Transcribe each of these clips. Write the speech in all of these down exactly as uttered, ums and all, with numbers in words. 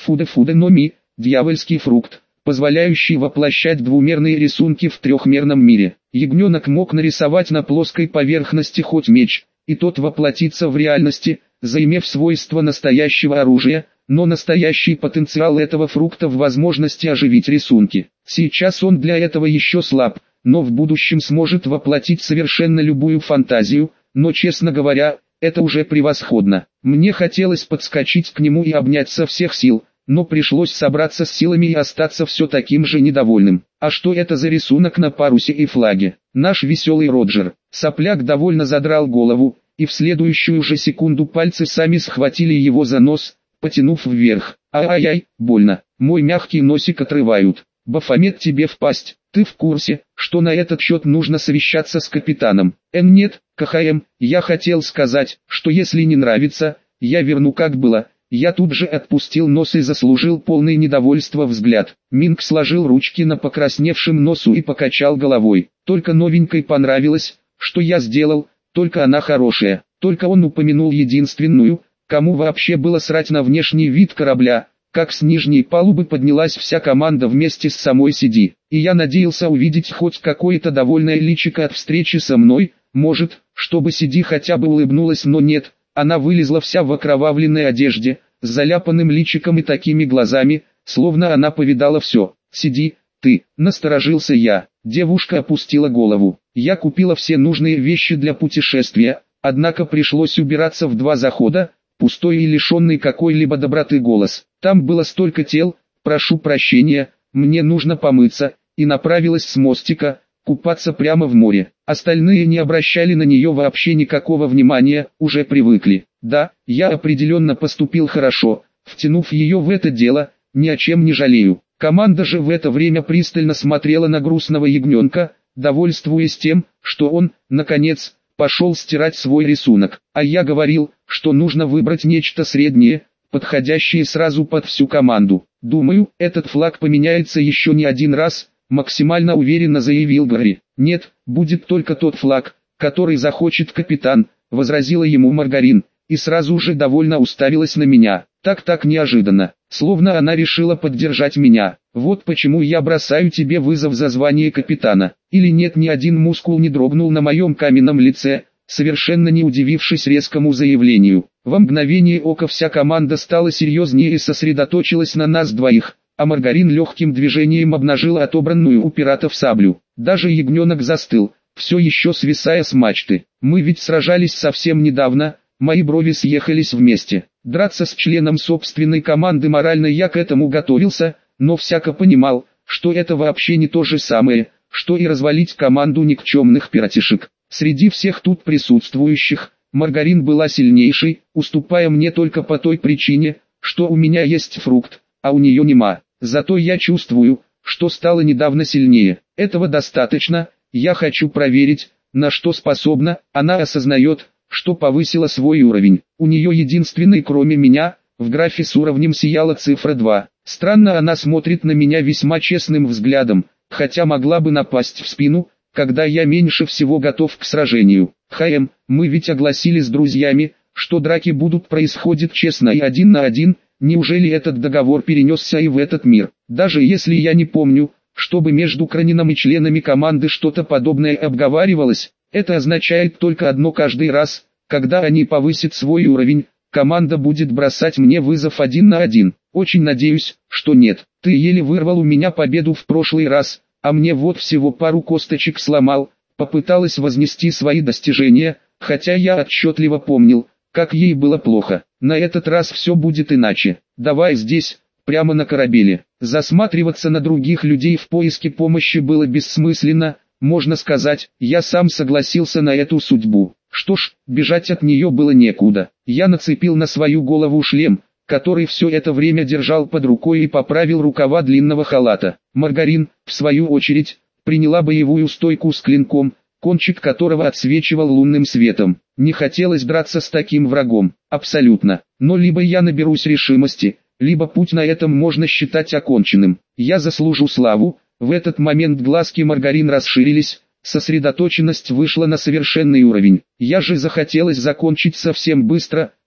Фуде-фуде-но-ми – дьявольский фрукт, позволяющий воплощать двумерные рисунки в трехмерном мире. Ягненок мог нарисовать на плоской поверхности хоть меч, и тот воплотиться в реальности, заимев свойства настоящего оружия, но настоящий потенциал этого фрукта в возможности оживить рисунки. Сейчас он для этого еще слаб, но в будущем сможет воплотить совершенно любую фантазию, но, честно говоря, это уже превосходно. Мне хотелось подскочить к нему и обнять со всех сил, но пришлось собраться с силами и остаться все таким же недовольным. А что это за рисунок на парусе и флаге? Наш веселый Роджер. Сопляк довольно задрал голову, и в следующую же секунду пальцы сами схватили его за нос, потянув вверх. Ай-ай-ай, больно. Мой мягкий носик отрывают. Бафомет тебе в пасть. Ты в курсе, что на этот счет нужно совещаться с капитаном? Эн нет, КХМ, я хотел сказать, что если не нравится, я верну как было. Я тут же отпустил нос и заслужил полное недовольство взгляд. Минг сложил ручки на покрасневшем носу и покачал головой. Только новенькой понравилось, что я сделал, только она хорошая. Только он упомянул единственную, кому вообще было срать на внешний вид корабля, как с нижней палубы поднялась вся команда вместе с самой Сиди. И я надеялся увидеть хоть какое-то довольное личико от встречи со мной, может, чтобы Сиди хотя бы улыбнулась, но нет. Она вылезла вся в окровавленной одежде, с заляпанным личиком и такими глазами, словно она повидала все. «Сиди, ты», — насторожился я. Девушка опустила голову. Я купила все нужные вещи для путешествия, однако пришлось убираться в два захода, пустой и лишенный какой-либо доброты голос. Там было столько тел, прошу прощения, мне нужно помыться, и направилась с мостика, купаться прямо в море. Остальные не обращали на нее вообще никакого внимания, уже привыкли. Да, я определенно поступил хорошо, втянув ее в это дело, ни о чем не жалею. Команда же в это время пристально смотрела на грустного ягненка, довольствуясь тем, что он, наконец, пошел стирать свой рисунок. А я говорил, что нужно выбрать нечто среднее, подходящее сразу под всю команду. Думаю, этот флаг поменяется еще не один раз, максимально уверенно заявил Гарри. Нет, будет только тот флаг, который захочет капитан, возразила ему Маргарин, и сразу же довольно уставилась на меня. Так-так неожиданно, словно она решила поддержать меня. Вот почему я бросаю тебе вызов за звание капитана. Или нет, ни один мускул не дрогнул на моем каменном лице, совершенно не удивившись резкому заявлению. Во мгновение ока вся команда стала серьезнее и сосредоточилась на нас двоих, а Маргарин легким движением обнажила отобранную у пиратов саблю. Даже ягненок застыл, все еще свисая с мачты. Мы ведь сражались совсем недавно, мои брови съехались вместе. Драться с членом собственной команды морально я к этому готовился, но всяко понимал, что это вообще не то же самое, что и развалить команду никчемных пиратишек. Среди всех тут присутствующих, Маргарин была сильнейшей, уступая мне только по той причине, что у меня есть фрукт, а у нее нема. Зато я чувствую, что стала недавно сильнее. Этого достаточно, я хочу проверить, на что способна. Она осознает, что повысила свой уровень. У нее единственный кроме меня, в графе с уровнем сияла цифра два. Странно, она смотрит на меня весьма честным взглядом, хотя могла бы напасть в спину, когда я меньше всего готов к сражению. ХМ, мы ведь огласили с друзьями, что драки будут происходить честно и один на один. Неужели этот договор перенесся и в этот мир? Даже если я не помню, чтобы между Кранином и членами команды что-то подобное обговаривалось, это означает только одно: каждый раз, когда они повысят свой уровень, команда будет бросать мне вызов один на один. Очень надеюсь, что нет. Ты еле вырвал у меня победу в прошлый раз, а мне вот всего пару косточек сломал. Попыталась вознести свои достижения, хотя я отчетливо помнил, как ей было плохо. На этот раз все будет иначе. Давай здесь, прямо на корабеле. Засматриваться на других людей в поиске помощи было бессмысленно. Можно сказать, я сам согласился на эту судьбу. Что ж, бежать от нее было некуда. Я нацепил на свою голову шлем, который все это время держал под рукой, и поправил рукава длинного халата. Маргарин, в свою очередь, приняла боевую стойку с клинком, кончик которого отсвечивал лунным светом. Не хотелось драться с таким врагом, абсолютно. Но либо я наберусь решимости, либо путь на этом можно считать оконченным. Я заслужу славу. В этот момент глазки Маргарин расширились, сосредоточенность вышла на совершенный уровень. Я же захотелось закончить совсем быстро,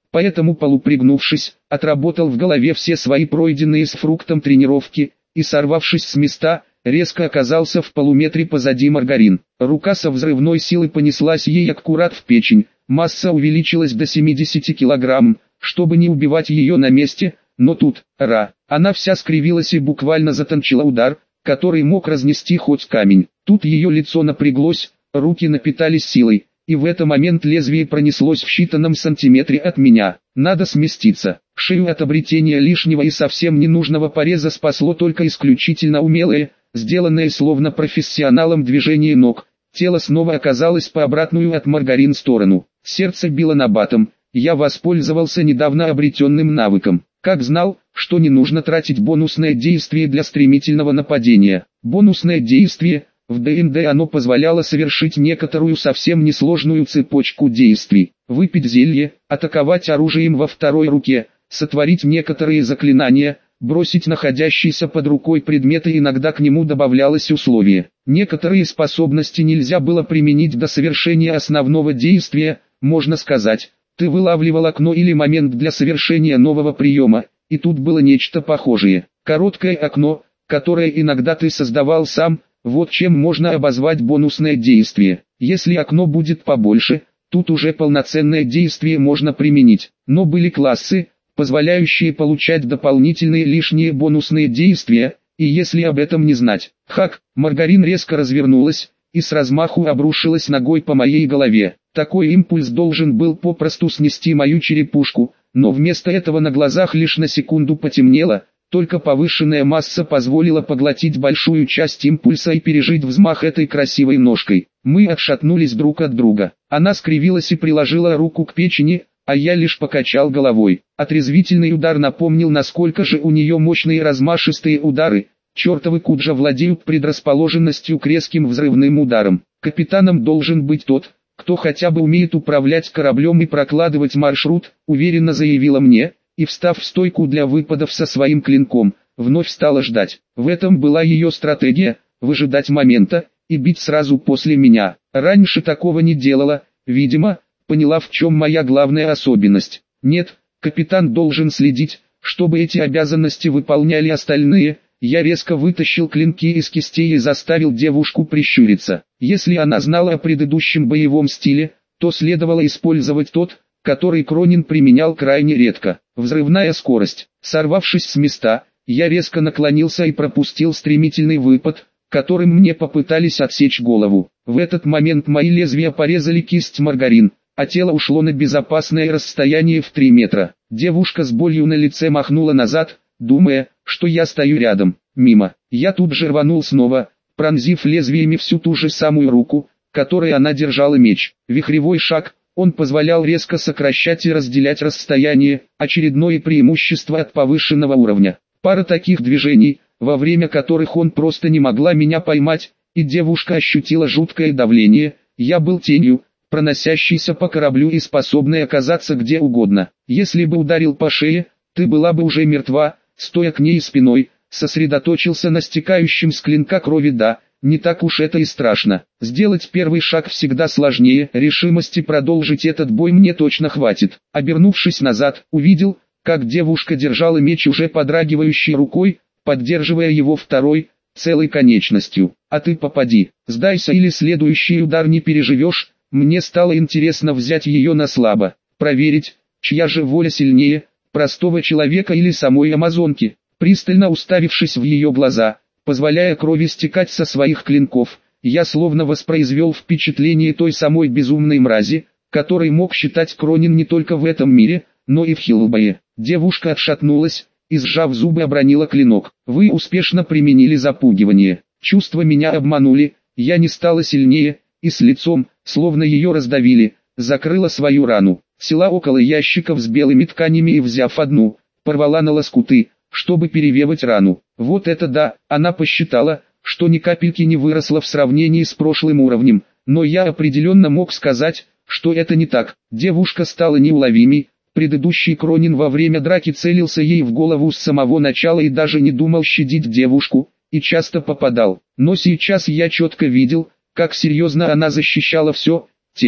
Поэтому, полупригнувшись, отработал в голове все свои пройденные с фруктом тренировки, и, сорвавшись с места, резко оказался в полуметре позади Маргарин. Рука со взрывной силой понеслась ей аккурат в печень, масса увеличилась до семидесяти килограмм, чтобы не убивать ее на месте, но тут, ра, она вся скривилась и буквально затончила удар, который мог разнести хоть камень. Тут ее лицо напряглось, руки напитались силой, и в этот момент лезвие пронеслось в считанном сантиметре от меня. Надо сместиться. Шею от обретения лишнего и совсем ненужного пореза спасло только исключительно умелое, сделанное словно профессионалом движение ног. Тело снова оказалось по обратную от Маргарин сторону. Сердце било набатом. Я воспользовался недавно обретенным навыком. Как знал, что не нужно тратить бонусное действие для стремительного нападения. Бонусное действие, в дэ энд дэ оно позволяло совершить некоторую совсем несложную цепочку действий. Выпить зелье, атаковать оружием во второй руке, сотворить некоторые заклинания, бросить находящийся под рукой предмет, и иногда к нему добавлялось условие. Некоторые способности нельзя было применить до совершения основного действия, можно сказать. Ты вылавливал окно или момент для совершения нового приема, и тут было нечто похожее. Короткое окно, которое иногда ты создавал сам, вот чем можно обозвать бонусное действие. Если окно будет побольше, тут уже полноценное действие можно применить. Но были классы, позволяющие получать дополнительные лишние бонусные действия, и если об этом не знать. Хак, Маргарин резко развернулась и с размаху обрушилась ногой по моей голове. Такой импульс должен был попросту снести мою черепушку, но вместо этого на глазах лишь на секунду потемнело, только повышенная масса позволила поглотить большую часть импульса и пережить взмах этой красивой ножкой. Мы отшатнулись друг от друга. Она скривилась и приложила руку к печени, а я лишь покачал головой. Отрезвительный удар напомнил, насколько же у нее мощные размашистые удары. Чертовы куджа владеют предрасположенностью к резким взрывным ударам. Капитаном должен быть тот, кто хотя бы умеет управлять кораблем и прокладывать маршрут, уверенно заявила мне, и, встав в стойку для выпадов со своим клинком, вновь стала ждать. В этом была ее стратегия, выжидать момента, и бить сразу после меня. Раньше такого не делала, видимо, поняла, в чем моя главная особенность. Нет, капитан должен следить, чтобы эти обязанности выполняли остальные. Я резко вытащил клинки из кистей и заставил девушку прищуриться. Если она знала о предыдущем боевом стиле, то следовало использовать тот, который Кронин применял крайне редко. Взрывная скорость. Сорвавшись с места, я резко наклонился и пропустил стремительный выпад, которым мне попытались отсечь голову. В этот момент мои лезвия порезали кисть Маргарин, а тело ушло на безопасное расстояние в три метра. Девушка с болью на лице махнула назад, думая, что я стою рядом. Мимо. Я тут же рванул снова, пронзив лезвиями всю ту же самую руку, которой она держала меч. Вихревой шаг, он позволял резко сокращать и разделять расстояние, очередное преимущество от повышенного уровня. Пара таких движений, во время которых он просто не могла меня поймать, и девушка ощутила жуткое давление. Я был тенью, проносящейся по кораблю и способной оказаться где угодно. Если бы ударил по шее, ты была бы уже мертва. Стоя к ней спиной, сосредоточился на стекающем с клинка крови. Да, не так уж это и страшно. Сделать первый шаг всегда сложнее, решимости продолжить этот бой мне точно хватит. Обернувшись назад, увидел, как девушка держала меч уже подрагивающей рукой, поддерживая его второй, целой конечностью. А ты попади, сдайся или следующий удар не переживешь. Мне стало интересно взять ее на слабо, проверить, чья же воля сильнее, простого человека или самой амазонки. Пристально уставившись в ее глаза, позволяя крови стекать со своих клинков, я словно воспроизвел впечатление той самой безумной мрази, которой мог считать Кронин не только в этом мире, но и в Хиллбое. Девушка отшатнулась и, сжав зубы, обронила клинок. Вы успешно применили запугивание. Чувства меня обманули, я не стала сильнее, и с лицом, словно ее раздавили, закрыла свою рану. Села около ящиков с белыми тканями и, взяв одну, порвала на лоскуты, чтобы перевязать рану. Вот это да, она посчитала, что ни капельки не выросла в сравнении с прошлым уровнем, но я определенно мог сказать, что это не так. Девушка стала неуловимей, предыдущий Кронин во время драки целился ей в голову с самого начала и даже не думал щадить девушку, и часто попадал. Но сейчас я четко видел, как серьезно она защищала все тело.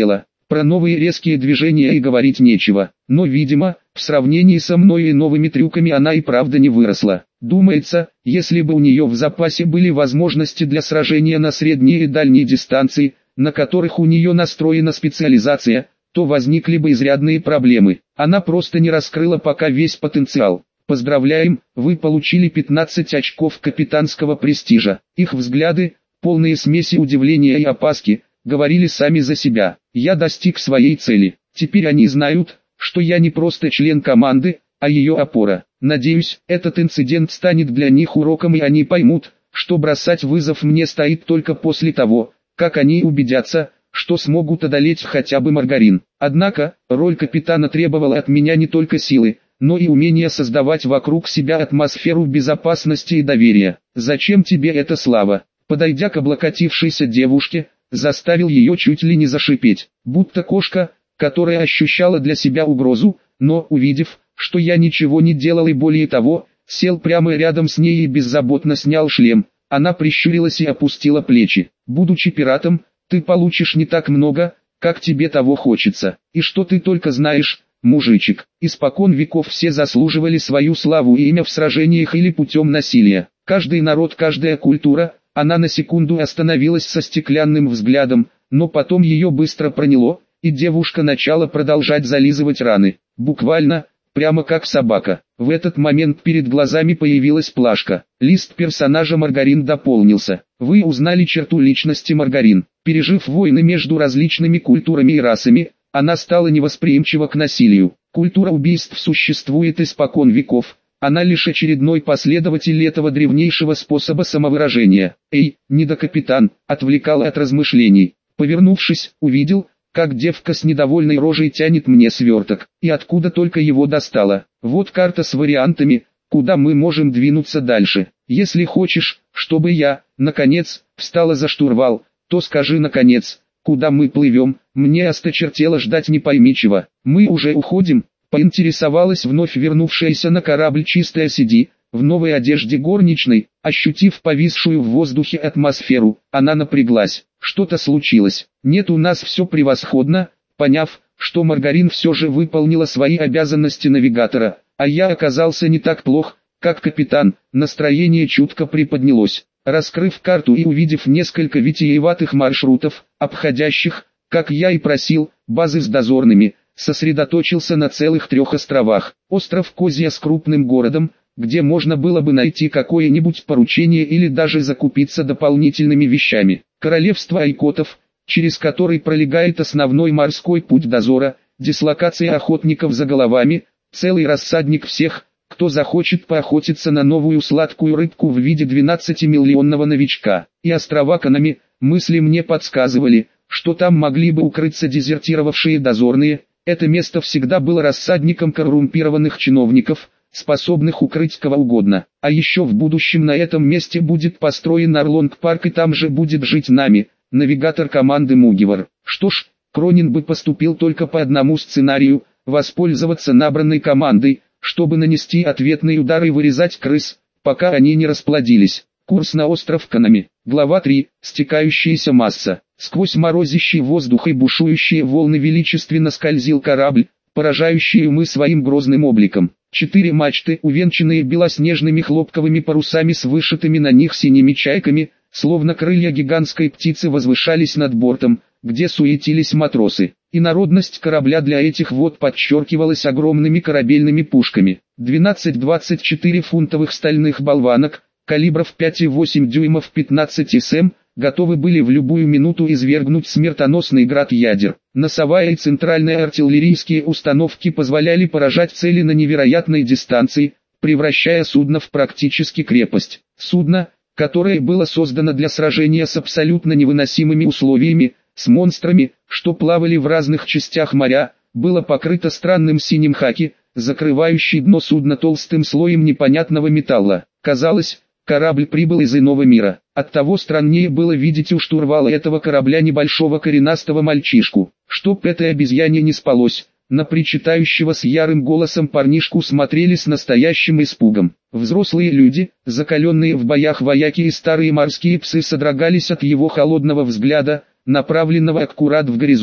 Про новые резкие движения и говорить нечего, но видимо, в сравнении со мной и новыми трюками она и правда не выросла. Думается, если бы у нее в запасе были возможности для сражения на средние и дальние дистанции, на которых у нее настроена специализация, то возникли бы изрядные проблемы. Она просто не раскрыла пока весь потенциал. Поздравляем, вы получили пятнадцать очков капитанского престижа. Их взгляды, полные смеси удивления и опаски, говорили сами за себя. Я достиг своей цели. Теперь они знают, что я не просто член команды, а ее опора. Надеюсь, этот инцидент станет для них уроком и они поймут, что бросать вызов мне стоит только после того, как они убедятся, что смогут одолеть хотя бы Маргарин. Однако, роль капитана требовала от меня не только силы, но и умения создавать вокруг себя атмосферу безопасности и доверия. «Зачем тебе эта слава?» Подойдя к облокотившейся девушке, заставил ее чуть ли не зашипеть, будто кошка, которая ощущала для себя угрозу, но, увидев, что я ничего не делал и более того, сел прямо рядом с ней и беззаботно снял шлем, она прищурилась и опустила плечи. «Будучи пиратом, ты получишь не так много, как тебе того хочется. И что ты только знаешь, мужичек, испокон веков все заслуживали свою славу и имя в сражениях или путем насилия. Каждый народ, каждая культура». Она на секунду остановилась со стеклянным взглядом, но потом ее быстро проняло, и девушка начала продолжать зализывать раны. Буквально, прямо как собака. В этот момент перед глазами появилась плашка. Лист персонажа Маргарин дополнился. Вы узнали черту личности Маргарин. Пережив войны между различными культурами и расами, она стала невосприимчива к насилию. Культура убийств существует испокон веков. Она лишь очередной последователь этого древнейшего способа самовыражения. «Эй, недокапитан!» отвлекал от размышлений. Повернувшись, увидел, как девка с недовольной рожей тянет мне сверток, и откуда только его достала. Вот карта с вариантами, куда мы можем двинуться дальше. Если хочешь, чтобы я, наконец, встала за штурвал, то скажи наконец, куда мы плывем. Мне осточертело ждать не пойми чего. Мы уже уходим. Поинтересовалась вновь вернувшаяся на корабль чистая Сиди, в новой одежде горничной. Ощутив повисшую в воздухе атмосферу, она напряглась. Что-то случилось. Нет, у нас все превосходно. Поняв, что Маргарин все же выполнила свои обязанности навигатора, а я оказался не так плох, как капитан, настроение чутко приподнялось. Раскрыв карту и увидев несколько витиеватых маршрутов, обходящих, как я и просил, базы с дозорными, сосредоточился на целых трех островах. Остров Козья с крупным городом, где можно было бы найти какое-нибудь поручение или даже закупиться дополнительными вещами. Королевство Айкотов, через который пролегает основной морской путь дозора, дислокация охотников за головами, целый рассадник всех, кто захочет поохотиться на новую сладкую рыбку в виде двенадцатимиллионного новичка. И острова Канами, мысли мне подсказывали, что там могли бы укрыться дезертировавшие дозорные. Это место всегда было рассадником коррумпированных чиновников, способных укрыть кого угодно. А еще в будущем на этом месте будет построен Орлонг-парк и там же будет жить Нами, навигатор команды Мугивар. Что ж, Кронин бы поступил только по одному сценарию, воспользоваться набранной командой, чтобы нанести ответный удар и вырезать крыс, пока они не расплодились. Курс на остров Канами. Глава три. Стекающаяся масса. Сквозь морозящий воздух и бушующие волны величественно скользил корабль, поражающий умы своим грозным обликом. Четыре мачты, увенчанные белоснежными хлопковыми парусами с вышитыми на них синими чайками, словно крылья гигантской птицы, возвышались над бортом, где суетились матросы. Инородность корабля для этих вод подчеркивалась огромными корабельными пушками. двенадцать-двадцать четыре фунтовых стальных болванок, калибров пять и восемь дюймов пятнадцать эсэм, готовы были в любую минуту извергнуть смертоносный град ядер. Носовая и центральная артиллерийские установки позволяли поражать цели на невероятной дистанции, превращая судно в практически крепость. Судно, которое было создано для сражения с абсолютно невыносимыми условиями, с монстрами, что плавали в разных частях моря, было покрыто странным синим хаки, закрывающий дно судна толстым слоем непонятного металла. Казалось, корабль прибыл из иного мира. Оттого страннее было видеть у штурвала этого корабля небольшого коренастого мальчишку. Чтоб этой обезьяне не спалось, на причитающего с ярым голосом парнишку смотрели с настоящим испугом. Взрослые люди, закаленные в боях вояки и старые морские псы содрогались от его холодного взгляда, направленного аккурат в горизонт.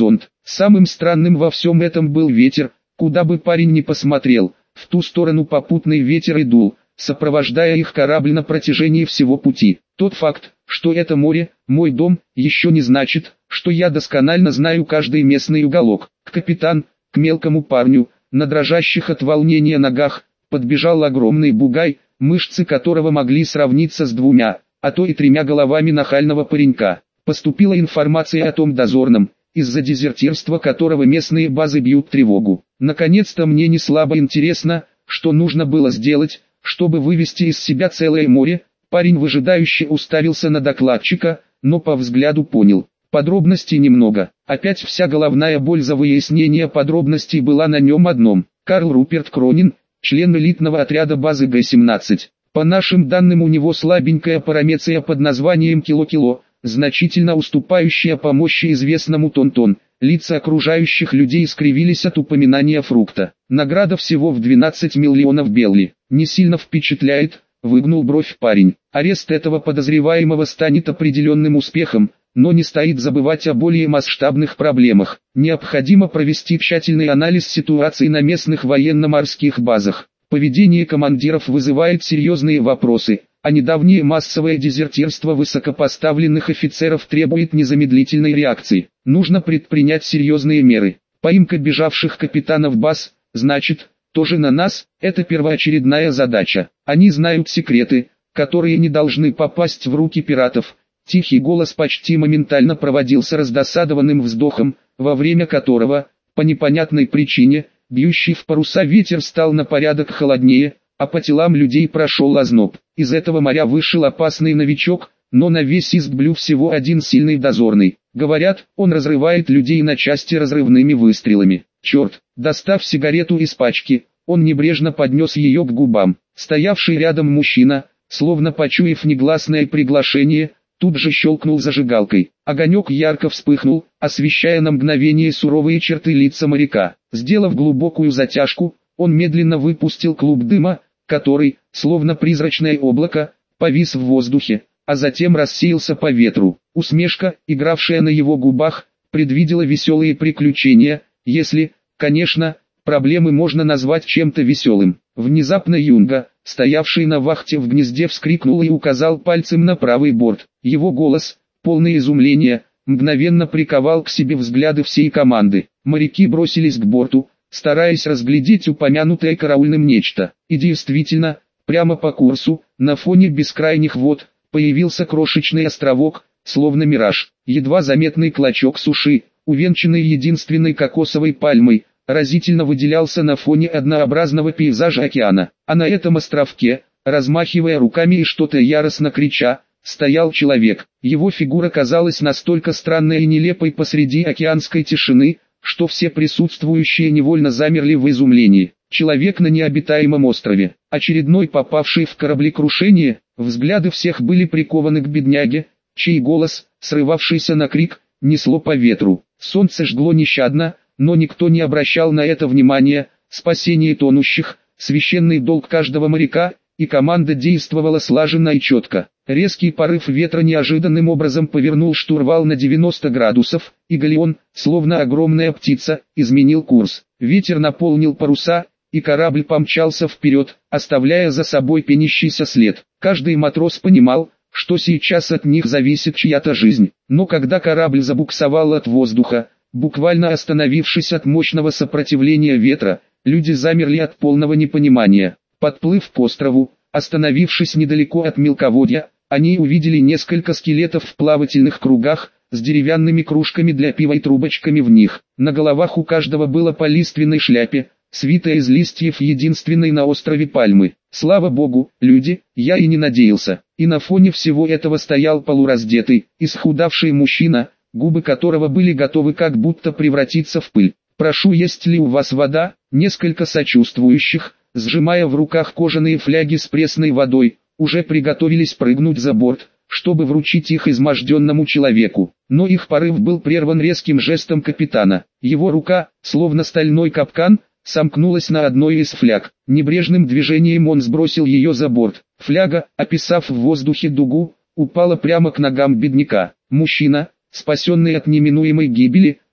Самым странным во всем этом был ветер, куда бы парень ни посмотрел, в ту сторону попутный ветер и дул, сопровождая их корабль на протяжении всего пути. Тот факт, что это море, мой дом, еще не значит, что я досконально знаю каждый местный уголок. Капитан, к мелкому парню, на дрожащих от волнения ногах, подбежал огромный бугай, мышцы которого могли сравниться с двумя, а то и тремя головами нахального паренька. Поступила информация о том дозорном, из-за дезертирства которого местные базы бьют тревогу. Наконец-то мне не слабо интересно, что нужно было сделать, чтобы вывести из себя целое море. Парень выжидающе уставился на докладчика, но по взгляду понял. Подробностей немного. Опять вся головная боль за выяснение подробностей была на нем одном. Карл Руперт Кронин, член элитного отряда базы Г семнадцать. По нашим данным, у него слабенькая парамеция под названием Кило-Кило, значительно уступающая по мощи известному Тон-Тон. Лица окружающих людей скривились от упоминания фрукта. Награда всего в двенадцать миллионов белли. Не сильно впечатляет, выгнул бровь парень. Арест этого подозреваемого станет определенным успехом, но не стоит забывать о более масштабных проблемах. Необходимо провести тщательный анализ ситуации на местных военно-морских базах. Поведение командиров вызывает серьезные вопросы, а недавнее массовое дезертирство высокопоставленных офицеров требует незамедлительной реакции. Нужно предпринять серьезные меры. Поимка бежавших капитанов баз, значит, тоже на нас, это первоочередная задача. Они знают секреты, которые не должны попасть в руки пиратов. Тихий голос почти моментально проводился раздосадованным вздохом, во время которого, по непонятной причине, бьющий в паруса ветер стал на порядок холоднее, а по телам людей прошел озноб. Из этого моря вышел опасный новичок, но на весь Истблю всего один сильный дозорный. Говорят, он разрывает людей на части разрывными выстрелами. Черт, достав сигарету из пачки, он небрежно поднес ее к губам. Стоявший рядом мужчина, словно почуяв негласное приглашение, тут же щелкнул зажигалкой. Огонек ярко вспыхнул, освещая на мгновение суровые черты лица моряка. Сделав глубокую затяжку, он медленно выпустил клуб дыма, который, словно призрачное облако, повис в воздухе, а затем рассеялся по ветру. Усмешка, игравшая на его губах, предвидела веселые приключения, если, конечно, проблемы можно назвать чем-то веселым. Внезапно Юнга, стоявший на вахте в гнезде, вскрикнул и указал пальцем на правый борт. Его голос, полный изумления, мгновенно приковал к себе взгляды всей команды. Моряки бросились к борту, стараясь разглядеть упомянутое караульным нечто. И действительно, прямо по курсу, на фоне бескрайних вод, появился крошечный островок, словно мираж. Едва заметный клочок суши, увенчанный единственной кокосовой пальмой, разительно выделялся на фоне однообразного пейзажа океана. А на этом островке, размахивая руками и что-то яростно крича, стоял человек. Его фигура казалась настолько странной и нелепой посреди океанской тишины, что все присутствующие невольно замерли в изумлении. Человек на необитаемом острове, очередной попавший в кораблекрушение, взгляды всех были прикованы к бедняге, чей голос, срывавшийся на крик, несло по ветру. Солнце жгло нещадно, но никто не обращал на это внимания. Спасение тонущих – священный долг каждого моряка, и команда действовала слаженно и четко. Резкий порыв ветра неожиданным образом повернул штурвал на девяносто градусов, и галеон, словно огромная птица, изменил курс. Ветер наполнил паруса, и корабль помчался вперед, оставляя за собой пенящийся след. Каждый матрос понимал, что сейчас от них зависит чья-то жизнь. Но когда корабль забуксовал от воздуха, буквально остановившись от мощного сопротивления ветра, люди замерли от полного непонимания. Подплыв к острову, остановившись недалеко от мелководья, они увидели несколько скелетов в плавательных кругах, с деревянными кружками для пива и трубочками в них. На головах у каждого было по лиственной шляпе, свитая из листьев единственной на острове пальмы. Слава богу, люди, я и не надеялся. И на фоне всего этого стоял полураздетый, исхудавший мужчина, губы которого были готовы как будто превратиться в пыль. «Прошу, есть ли у вас вода?» Несколько сочувствующих, сжимая в руках кожаные фляги с пресной водой, уже приготовились прыгнуть за борт, чтобы вручить их изможденному человеку. Но их порыв был прерван резким жестом капитана. Его рука, словно стальной капкан, сомкнулась на одной из фляг. Небрежным движением он сбросил ее за борт. Фляга, описав в воздухе дугу, упала прямо к ногам бедняка. Мужчина, спасенный от неминуемой гибели,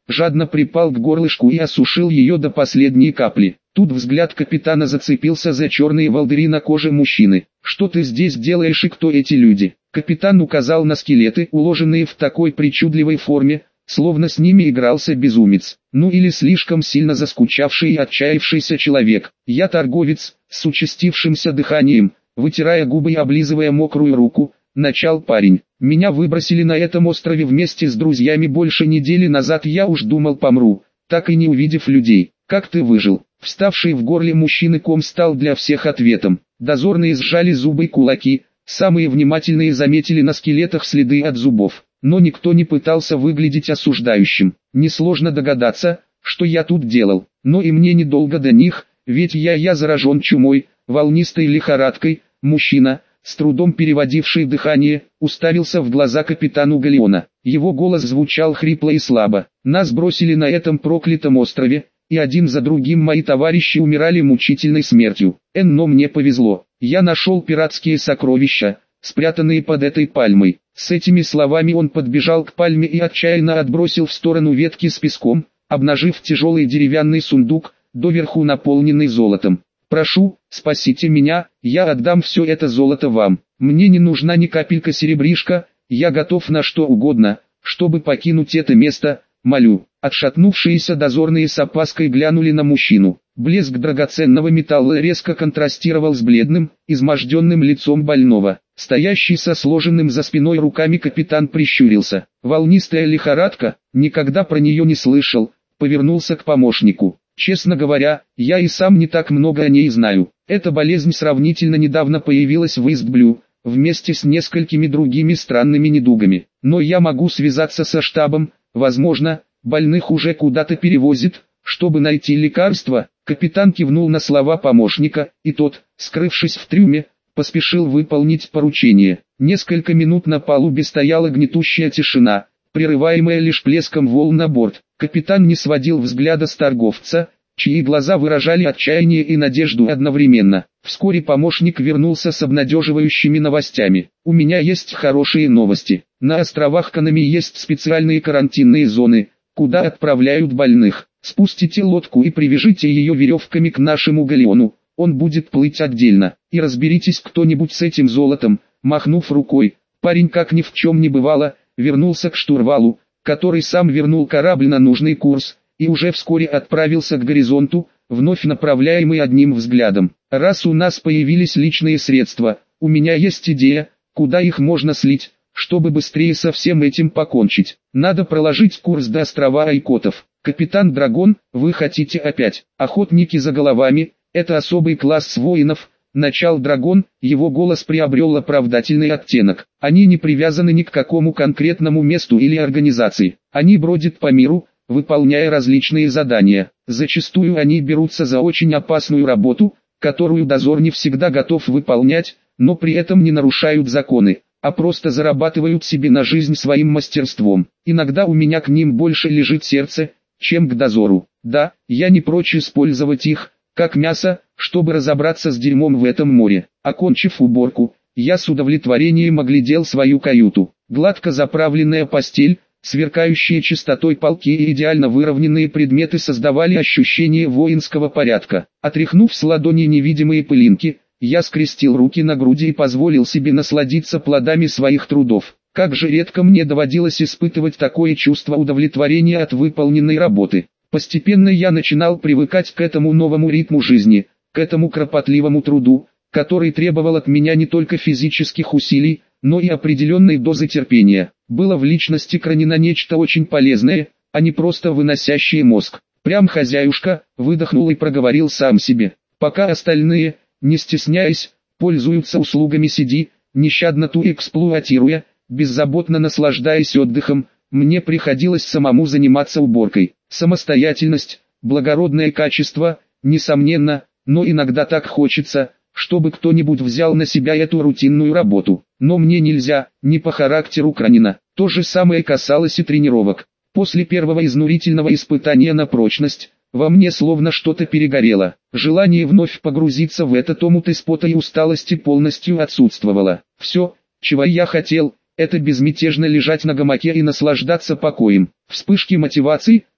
жадно припал к горлышку и осушил ее до последней капли. Тут взгляд капитана зацепился за черные волдыри на коже мужчины. «Что ты здесь делаешь и кто эти люди?» Капитан указал на скелеты, уложенные в такой причудливой форме, словно с ними игрался безумец, ну или слишком сильно заскучавший и отчаявшийся человек. «Я торговец», с участившимся дыханием, вытирая губы и облизывая мокрую руку, начал парень. «Меня выбросили на этом острове вместе с друзьями больше недели назад, я уж думал помру, так и не увидев людей. Как ты выжил?» Вставший в горле мужчины ком стал для всех ответом. Дозорные сжали зубы и кулаки, самые внимательные заметили на скелетах следы от зубов, но никто не пытался выглядеть осуждающим. Несложно догадаться, что я тут делал, но и мне недолго до них, ведь я я заражен чумой, волнистой лихорадкой. Мужчина, с трудом переводивший дыхание, уставился в глаза капитану Галеона. Его голос звучал хрипло и слабо. «Нас бросили на этом проклятом острове, и один за другим мои товарищи умирали мучительной смертью. Эн, но мне повезло. Я нашел пиратские сокровища, спрятанные под этой пальмой». С этими словами он подбежал к пальме и отчаянно отбросил в сторону ветки с песком, обнажив тяжелый деревянный сундук, доверху наполненный золотом. «Прошу, спасите меня, я отдам все это золото вам. Мне не нужна ни капелька серебришка, я готов на что угодно, чтобы покинуть это место, молю». Отшатнувшиеся дозорные с опаской глянули на мужчину. Блеск драгоценного металла резко контрастировал с бледным, изможденным лицом больного. Стоящий со сложенным за спиной руками капитан прищурился. «Волнистая лихорадка, никогда про нее не слышал», повернулся к помощнику. «Честно говоря, я и сам не так много о ней знаю. Эта болезнь сравнительно недавно появилась в Истблю, вместе с несколькими другими странными недугами. Но я могу связаться со штабом, возможно, больных уже куда-то перевозят, чтобы найти лекарство». Капитан кивнул на слова помощника, и тот, скрывшись в трюме, поспешил выполнить поручение. Несколько минут на палубе стояла гнетущая тишина, прерываемая лишь плеском волн на борт. Капитан не сводил взгляда с торговца, чьи глаза выражали отчаяние и надежду одновременно. Вскоре помощник вернулся с обнадеживающими новостями. «У меня есть хорошие новости. На островах Канами есть специальные карантинные зоны, куда отправляют больных. Спустите лодку и привяжите ее веревками к нашему галеону, он будет плыть отдельно. И разберитесь кто-нибудь с этим золотом». Махнув рукой, парень как ни в чем не бывало, вернулся к штурвалу, который сам вернул корабль на нужный курс, и уже вскоре отправился к горизонту, вновь направляемый одним взглядом. «Раз у нас появились личные средства, у меня есть идея, куда их можно слить, чтобы быстрее со всем этим покончить. Надо проложить курс до острова Айкотов. Капитан Драгон, вы хотите опять? Охотники за головами, это особый класс воинов». Начал Драгон, его голос приобрел оправдательный оттенок. «Они не привязаны ни к какому конкретному месту или организации. Они бродят по миру, выполняя различные задания. Зачастую они берутся за очень опасную работу, которую дозор не всегда готов выполнять, но при этом не нарушают законы, а просто зарабатывают себе на жизнь своим мастерством. Иногда у меня к ним больше лежит сердце, чем к дозору. Да, я не прочь использовать их, как мясо, чтобы разобраться с дерьмом в этом море». Окончив уборку, я с удовлетворением оглядел свою каюту. Гладко заправленная постель, сверкающие чистотой полки и идеально выровненные предметы создавали ощущение воинского порядка. Отряхнув с ладони невидимые пылинки, я скрестил руки на груди и позволил себе насладиться плодами своих трудов. Как же редко мне доводилось испытывать такое чувство удовлетворения от выполненной работы. Постепенно я начинал привыкать к этому новому ритму жизни, к этому кропотливому труду, который требовал от меня не только физических усилий, но и определенной дозы терпения. Было в личности Кранина нечто очень полезное, а не просто выносящее мозг. «Прям хозяюшка», выдохнул и проговорил сам себе. Пока остальные, не стесняясь, пользуются услугами Сиди, нещадно ту эксплуатируя, беззаботно наслаждаясь отдыхом, мне приходилось самому заниматься уборкой. Самостоятельность, благородное качество, несомненно, но иногда так хочется, чтобы кто-нибудь взял на себя эту рутинную работу. Но мне нельзя, не по характеру Кранина. То же самое касалось и тренировок. После первого изнурительного испытания на прочность, во мне словно что-то перегорело. Желание вновь погрузиться в этот омут из пота и усталости полностью отсутствовало. Все, чего я хотел, это безмятежно лежать на гамаке и наслаждаться покоем. Вспышки мотивации,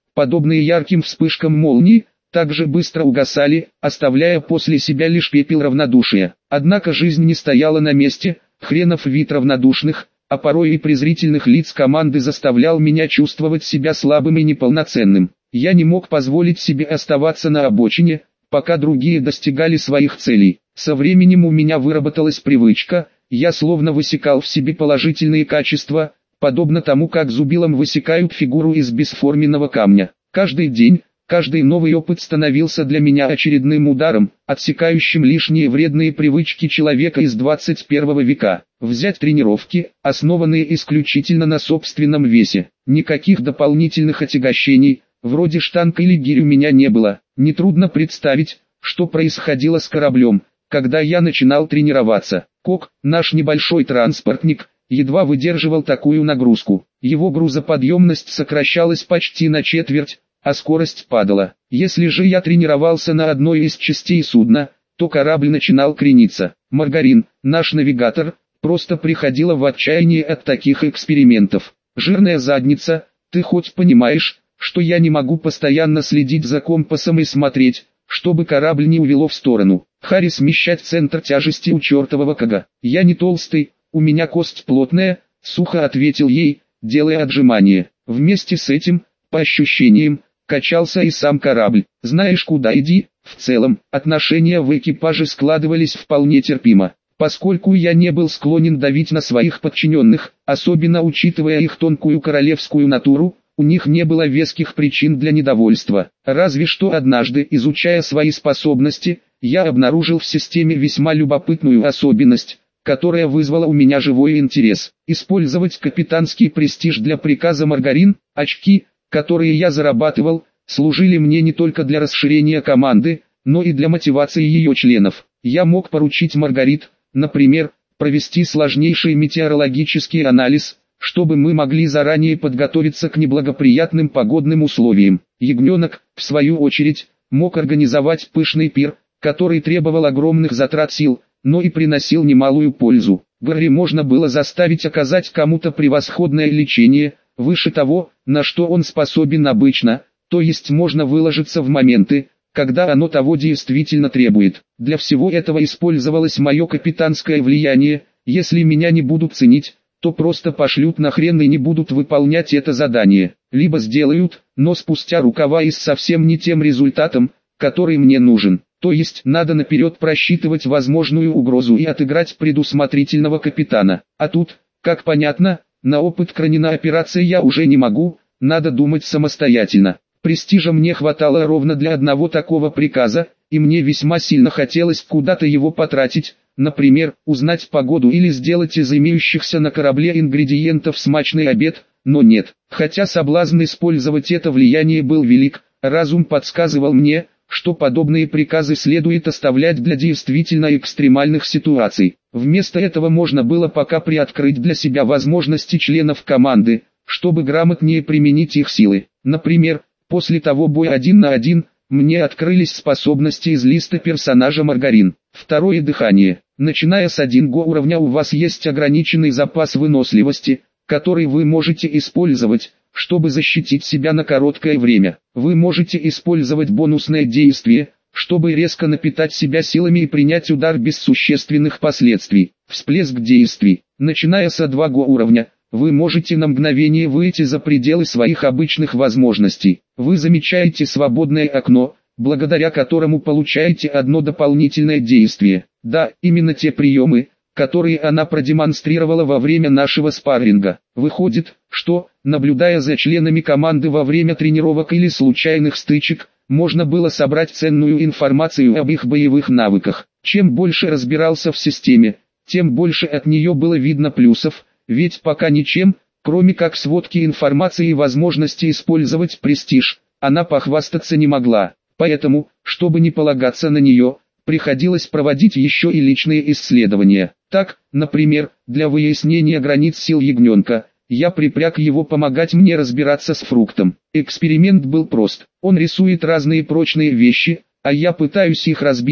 подобные ярким вспышкам молний, также быстро угасали, оставляя после себя лишь пепел равнодушия. Однако жизнь не стояла на месте, хренов вид равнодушных, а порой и презрительных лиц команды заставлял меня чувствовать себя слабым и неполноценным. Я не мог позволить себе оставаться на обочине, пока другие достигали своих целей. Со временем у меня выработалась привычка, я словно высекал в себе положительные качества, подобно тому как зубилом высекают фигуру из бесформенного камня. Каждый день, каждый новый опыт становился для меня очередным ударом, отсекающим лишние вредные привычки человека из двадцать первого века. Взять тренировки, основанные исключительно на собственном весе. Никаких дополнительных отягощений, вроде штанг или гирь у меня не было. Нетрудно представить, что происходило с кораблем, когда я начинал тренироваться. Кок, наш небольшой транспортник, едва выдерживал такую нагрузку. Его грузоподъемность сокращалась почти на четверть, а скорость падала. Если же я тренировался на одной из частей судна, то корабль начинал крениться. Маргарин, наш навигатор, просто приходила в отчаяние от таких экспериментов. Жирная задница, ты хоть понимаешь, что я не могу постоянно следить за компасом и смотреть, чтобы корабль не увело в сторону. Харри, смещать центр тяжести у чертового кага. Я не толстый, у меня кость плотная, сухо ответил ей, делая отжимание. Вместе с этим, по ощущениям, качался и сам корабль. Знаешь куда иди? В целом, отношения в экипаже складывались вполне терпимо. Поскольку я не был склонен давить на своих подчиненных, особенно учитывая их тонкую королевскую натуру, у них не было веских причин для недовольства. Разве что однажды, изучая свои способности, я обнаружил в системе весьма любопытную особенность, которая вызвала у меня живой интерес. Использовать капитанский престиж для приказа Маргарин, очки, которые я зарабатывал, служили мне не только для расширения команды, но и для мотивации ее членов. Я мог поручить Маргарит, например, провести сложнейший метеорологический анализ, чтобы мы могли заранее подготовиться к неблагоприятным погодным условиям. Ягненок, в свою очередь, мог организовать пышный пир, который требовал огромных затрат сил, но и приносил немалую пользу. Гарри можно было заставить оказать кому-то превосходное лечение, выше того, на что он способен обычно, то есть можно выложиться в моменты, когда оно того действительно требует. Для всего этого использовалось мое капитанское влияние. Если меня не будут ценить, то просто пошлют нахрен и не будут выполнять это задание. Либо сделают, но спустя рукава и с совсем не тем результатом, который мне нужен. То есть надо наперед просчитывать возможную угрозу и отыграть предусмотрительного капитана. А тут, как понятно, на опыт Кранина операции я уже не могу, надо думать самостоятельно. Престижа мне хватало ровно для одного такого приказа, и мне весьма сильно хотелось куда-то его потратить, например, узнать погоду или сделать из имеющихся на корабле ингредиентов смачный обед, но нет. Хотя соблазн использовать это влияние был велик, разум подсказывал мне, что подобные приказы следует оставлять для действительно экстремальных ситуаций. Вместо этого можно было пока приоткрыть для себя возможности членов команды, чтобы грамотнее применить их силы. Например, после того боя один на один, мне открылись способности из листа персонажа Маргарин. Второе дыхание. Начиная с одного уровня у вас есть ограниченный запас выносливости, который вы можете использовать, чтобы защитить себя на короткое время. Вы можете использовать бонусное действие, чтобы резко напитать себя силами и принять удар без существенных последствий. Всплеск действий. Начиная с одного уровня, вы можете на мгновение выйти за пределы своих обычных возможностей. Вы замечаете свободное окно, благодаря которому получаете одно дополнительное действие. Да, именно те приемы, которые она продемонстрировала во время нашего спарринга. Выходит, что, наблюдая за членами команды во время тренировок или случайных стычек, можно было собрать ценную информацию об их боевых навыках. Чем больше разбирался в системе, тем больше от нее было видно плюсов, ведь пока ничем, кроме как сводки информации и возможности использовать престиж, она похвастаться не могла. Поэтому, чтобы не полагаться на нее, приходилось проводить еще и личные исследования. Так, например, для выяснения границ сил ягненка, я припряг его помогать мне разбираться с фруктом. Эксперимент был прост. Он рисует разные прочные вещи, а я пытаюсь их разбить,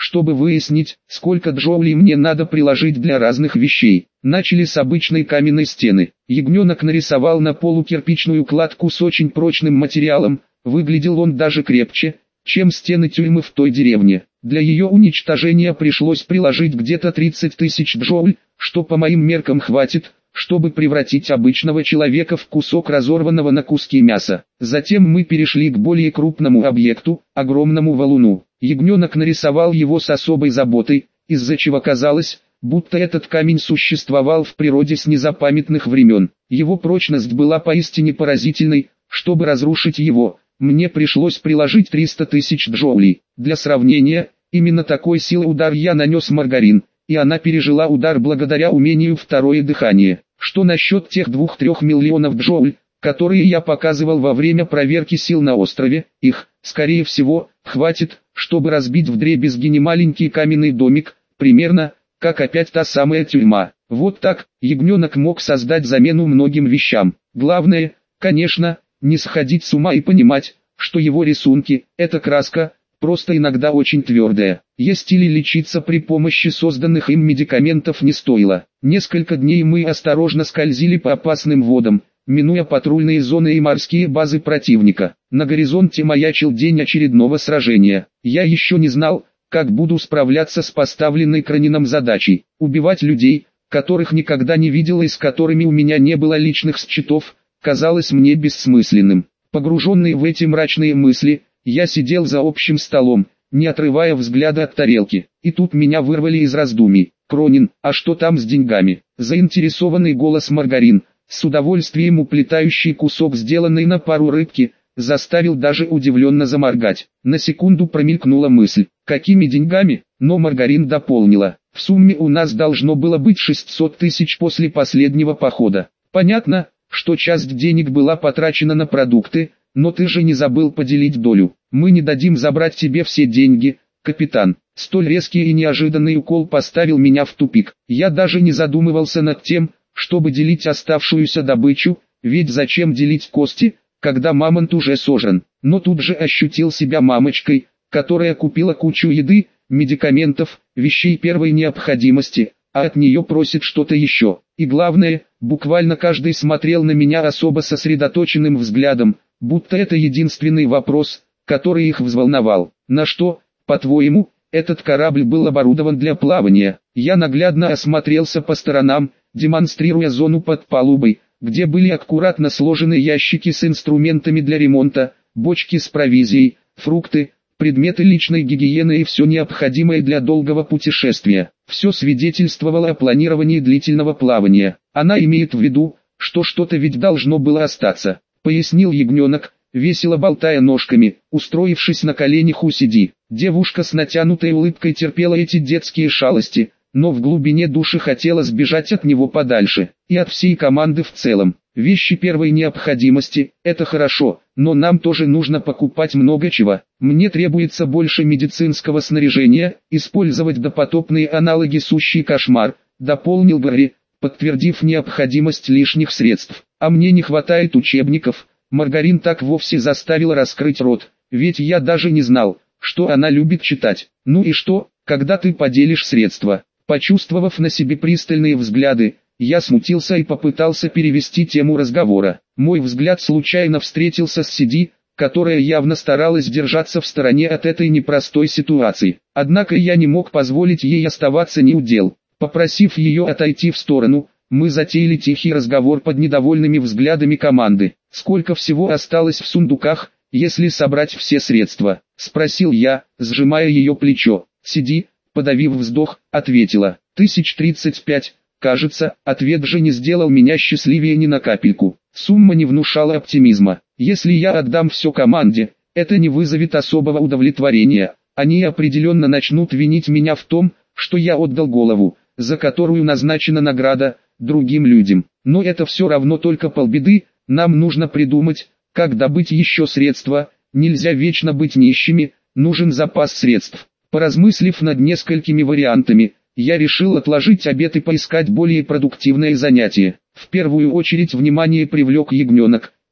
чтобы выяснить, сколько джоулей мне надо приложить для разных вещей. Начали с обычной каменной стены. Ягненок нарисовал на полу кирпичную кладку с очень прочным материалом, выглядел он даже крепче, чем стены тюрьмы в той деревне. Для ее уничтожения пришлось приложить где-то тридцать тысяч джоуль, что по моим меркам хватит, чтобы превратить обычного человека в кусок разорванного на куски мяса. Затем мы перешли к более крупному объекту, огромному валуну. Ягненок нарисовал его с особой заботой, из-за чего казалось, будто этот камень существовал в природе с незапамятных времен. Его прочность была поистине поразительной. Чтобы разрушить его, мне пришлось приложить триста тысяч джоулей. Для сравнения, именно такой силы удар я нанес Маргарин, и она пережила удар благодаря умению второе дыхание. Что насчет тех двух-трех миллионов джоуль, которые я показывал во время проверки сил на острове? Их, скорее всего, хватит, чтобы разбить вдребезги немаленький каменный домик, примерно, как опять та самая тюрьма. Вот так, ягненок мог создать замену многим вещам. Главное, конечно, не сходить с ума и понимать, что его рисунки – это краска, просто иногда очень твердая. Есть или лечиться при помощи созданных им медикаментов не стоило. Несколько дней мы осторожно скользили по опасным водам, минуя патрульные зоны и морские базы противника. На горизонте маячил день очередного сражения. Я еще не знал, как буду справляться с поставленной Кранином задачей. Убивать людей, которых никогда не видел и с которыми у меня не было личных счетов, казалось мне бессмысленным. Погруженный в эти мрачные мысли, я сидел за общим столом, не отрывая взгляда от тарелки. И тут меня вырвали из раздумий. «Кронин, а что там с деньгами?» Заинтересованный голос Маргарин, с удовольствием уплетающий кусок сделанной на пару рыбки, заставил даже удивленно заморгать. На секунду промелькнула мысль, какими деньгами, но Маргарин дополнила. В сумме у нас должно было быть шестьсот тысяч после последнего похода. Понятно, что часть денег была потрачена на продукты, но ты же не забыл поделить долю. Мы не дадим забрать тебе все деньги, капитан. Столь резкий и неожиданный укол поставил меня в тупик. Я даже не задумывался над тем, чтобы делить оставшуюся добычу, ведь зачем делить кости, когда мамонт уже сожран. Но тут же ощутил себя мамочкой, которая купила кучу еды, медикаментов, вещей первой необходимости, а от нее просит что-то еще. И главное, буквально каждый смотрел на меня особо сосредоточенным взглядом, будто это единственный вопрос, который их взволновал. На что, по-твоему, этот корабль был оборудован для плавания? Я наглядно осмотрелся по сторонам, демонстрируя зону под палубой, где были аккуратно сложены ящики с инструментами для ремонта, бочки с провизией, фрукты, предметы личной гигиены и все необходимое для долгого путешествия. Все свидетельствовало о планировании длительного плавания. Она имеет в виду, что что-то ведь должно было остаться, пояснил ягненок, весело болтая ножками, устроившись на коленях у Сиди. Девушка с натянутой улыбкой терпела эти детские шалости, но в глубине души хотела сбежать от него подальше, и от всей команды в целом. Вещи первой необходимости – это хорошо, но нам тоже нужно покупать много чего. Мне требуется больше медицинского снаряжения, использовать допотопные аналоги сущий кошмар, дополнил Гарри, подтвердив необходимость лишних средств. А мне не хватает учебников. Маргарин так вовсе заставил раскрыть рот, ведь я даже не знал, что она любит читать. Ну и что, когда ты поделишь средства? Почувствовав на себе пристальные взгляды, я смутился и попытался перевести тему разговора. Мой взгляд случайно встретился с Сиди, которая явно старалась держаться в стороне от этой непростой ситуации. Однако я не мог позволить ей оставаться неудел. Попросив ее отойти в сторону, мы затеяли тихий разговор под недовольными взглядами команды. «Сколько всего осталось в сундуках, если собрать все средства?» – спросил я, сжимая ее плечо. Сиди, подавив вздох, ответила. «Тысяч тридцать пять». Кажется, ответ же не сделал меня счастливее ни на капельку. Сумма не внушала оптимизма. Если я отдам все команде, это не вызовет особого удовлетворения. Они определенно начнут винить меня в том, что я отдал голову, за которую назначена награда, другим людям. Но это все равно только полбеды. Нам нужно придумать, как добыть еще средства. Нельзя вечно быть нищими, нужен запас средств. Поразмыслив над несколькими вариантами, я решил отложить обед и поискать более продуктивное занятие. В первую очередь внимание привлек ягненок,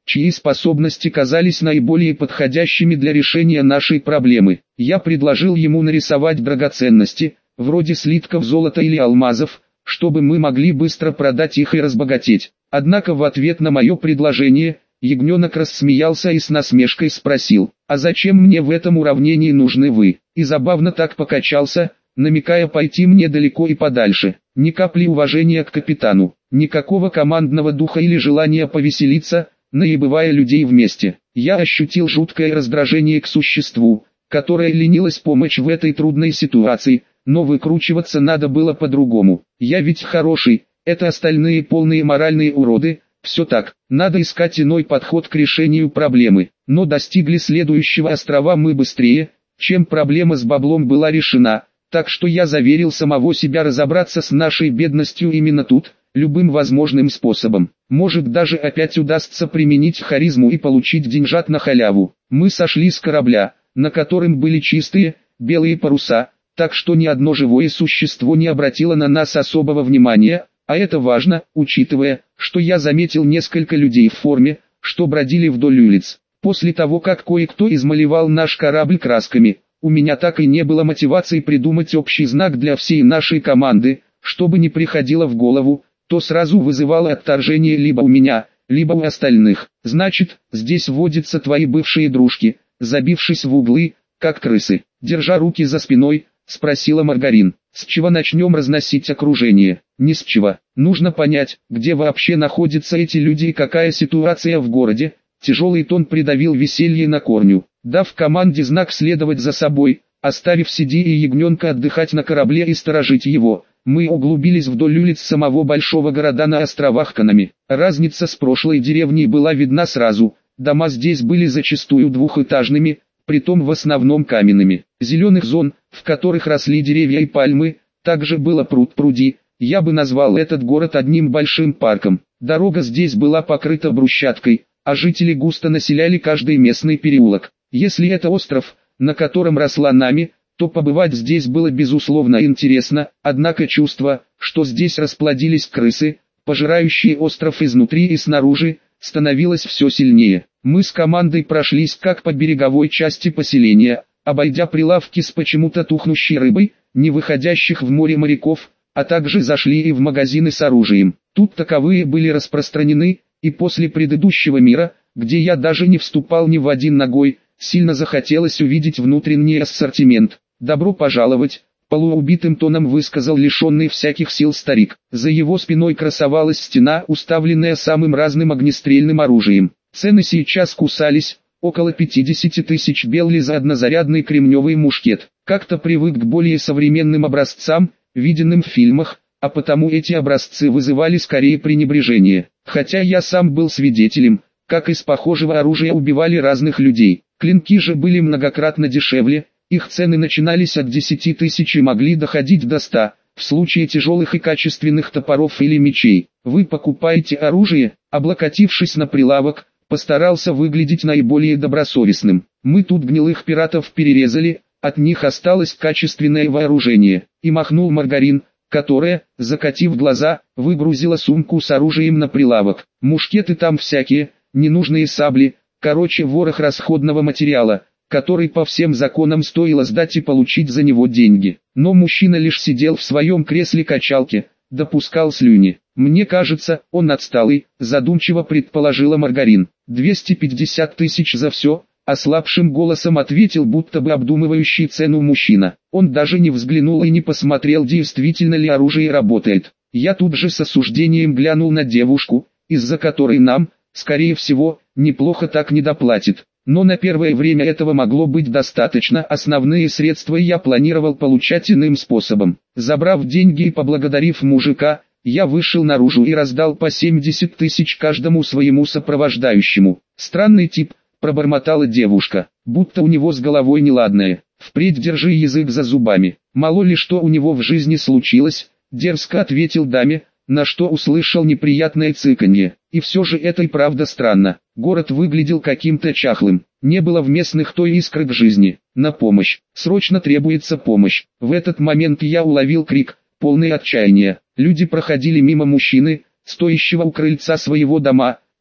чьи способности казались наиболее подходящими для решения нашей проблемы. Я предложил ему нарисовать драгоценности, вроде слитков золота или алмазов, чтобы мы могли быстро продать их и разбогатеть. Однако в ответ на мое предложение, ягненок рассмеялся и с насмешкой спросил: «А зачем мне в этом уравнении нужны вы?» И забавно так покачался, намекая пойти мне далеко и подальше. Ни капли уважения к капитану, никакого командного духа или желания повеселиться, наебывая людей вместе. Я ощутил жуткое раздражение к существу, которое ленилось помочь в этой трудной ситуации, но выкручиваться надо было по-другому. Я ведь хороший, это остальные полные моральные уроды. Все так, надо искать иной подход к решению проблемы. Но достигли следующего острова мы быстрее, чем проблема с баблом была решена. Так что я заверил самого себя разобраться с нашей бедностью именно тут, любым возможным способом. Может, даже опять удастся применить харизму и получить деньжат на халяву. Мы сошли с корабля, на котором были чистые, белые паруса, так что ни одно живое существо не обратило на нас особого внимания, а это важно, учитывая, что я заметил несколько людей в форме, что бродили вдоль улиц. После того, как кое-кто измалевал наш корабль красками, у меня так и не было мотивации придумать общий знак для всей нашей команды, чтобы не приходило в голову, то сразу вызывало отторжение либо у меня, либо у остальных. Значит, здесь водятся твои бывшие дружки, забившись в углы, как крысы. Держа руки за спиной, спросила Маргарин: «С чего начнем разносить окружение?» «Ни с чего. Нужно понять, где вообще находятся эти люди и какая ситуация в городе». Тяжелый тон придавил веселье на корню. Дав команде знак следовать за собой, оставив Сиди и ягненка отдыхать на корабле и сторожить его, мы углубились вдоль улиц самого большого города на островах Канами. Разница с прошлой деревней была видна сразу. Дома здесь были зачастую двухэтажными, притом в основном каменными. Зеленых зон, в которых росли деревья и пальмы, также было пруд-пруди. Я бы назвал этот город одним большим парком. Дорога здесь была покрыта брусчаткой, а жители густо населяли каждый местный переулок. Если это остров, на котором росла Нами, то побывать здесь было безусловно интересно, однако чувство, что здесь расплодились крысы, пожирающие остров изнутри и снаружи, становилось все сильнее. Мы с командой прошлись как по береговой части поселения, обойдя прилавки с почему-то тухнущей рыбой, не выходящих в море моряков, а также зашли и в магазины с оружием. Тут таковые были распространены, и после предыдущего мира, где я даже не вступал ни в один ногой, сильно захотелось увидеть внутренний ассортимент. «Добро пожаловать», — полуубитым тоном высказал лишенный всяких сил старик. За его спиной красовалась стена, уставленная самым разным огнестрельным оружием. Цены сейчас кусались, около пятидесяти тысяч белли за однозарядный кремневый мушкет. Как-то привык к более современным образцам, виденным в фильмах, а потому эти образцы вызывали скорее пренебрежение. Хотя я сам был свидетелем, как из похожего оружия убивали разных людей. Клинки же были многократно дешевле, их цены начинались от десяти тысяч и могли доходить до ста, в случае тяжелых и качественных топоров или мечей. Вы покупаете оружие, облокотившись на прилавок, постарался выглядеть наиболее добросовестным. Мы тут гнилых пиратов перерезали, от них осталось качественное вооружение. И махнул Маргарин, которая, закатив глаза, выгрузила сумку с оружием на прилавок. Мушкеты там всякие, ненужные сабли, короче ворох расходного материала, который по всем законам стоило сдать и получить за него деньги. Но мужчина лишь сидел в своем кресле-качалке, допускал слюни. «Мне кажется, он отсталый», задумчиво предположила Маргарин. «двести пятьдесят тысяч за все», ослабшим голосом ответил будто бы обдумывающий цену мужчина. Он даже не взглянул и не посмотрел, действительно ли оружие работает. Я тут же с осуждением глянул на девушку, из-за которой нам, скорее всего, неплохо так недоплатит. Но на первое время этого могло быть достаточно, основные средства я планировал получать иным способом. Забрав деньги и поблагодарив мужика, я вышел наружу и раздал по семьдесят тысяч каждому своему сопровождающему. «Странный тип», пробормотала девушка, будто у него с головой неладное. «Впредь держи язык за зубами, мало ли что у него в жизни случилось», дерзко ответил даме, на что услышал неприятное цыканье. И все же это и правда странно. Город выглядел каким-то чахлым. Не было в местных той искры к жизни. На помощь. Срочно требуется помощь. В этот момент я уловил крик, полный отчаяния. Люди проходили мимо мужчины, стоящего у крыльца своего дома,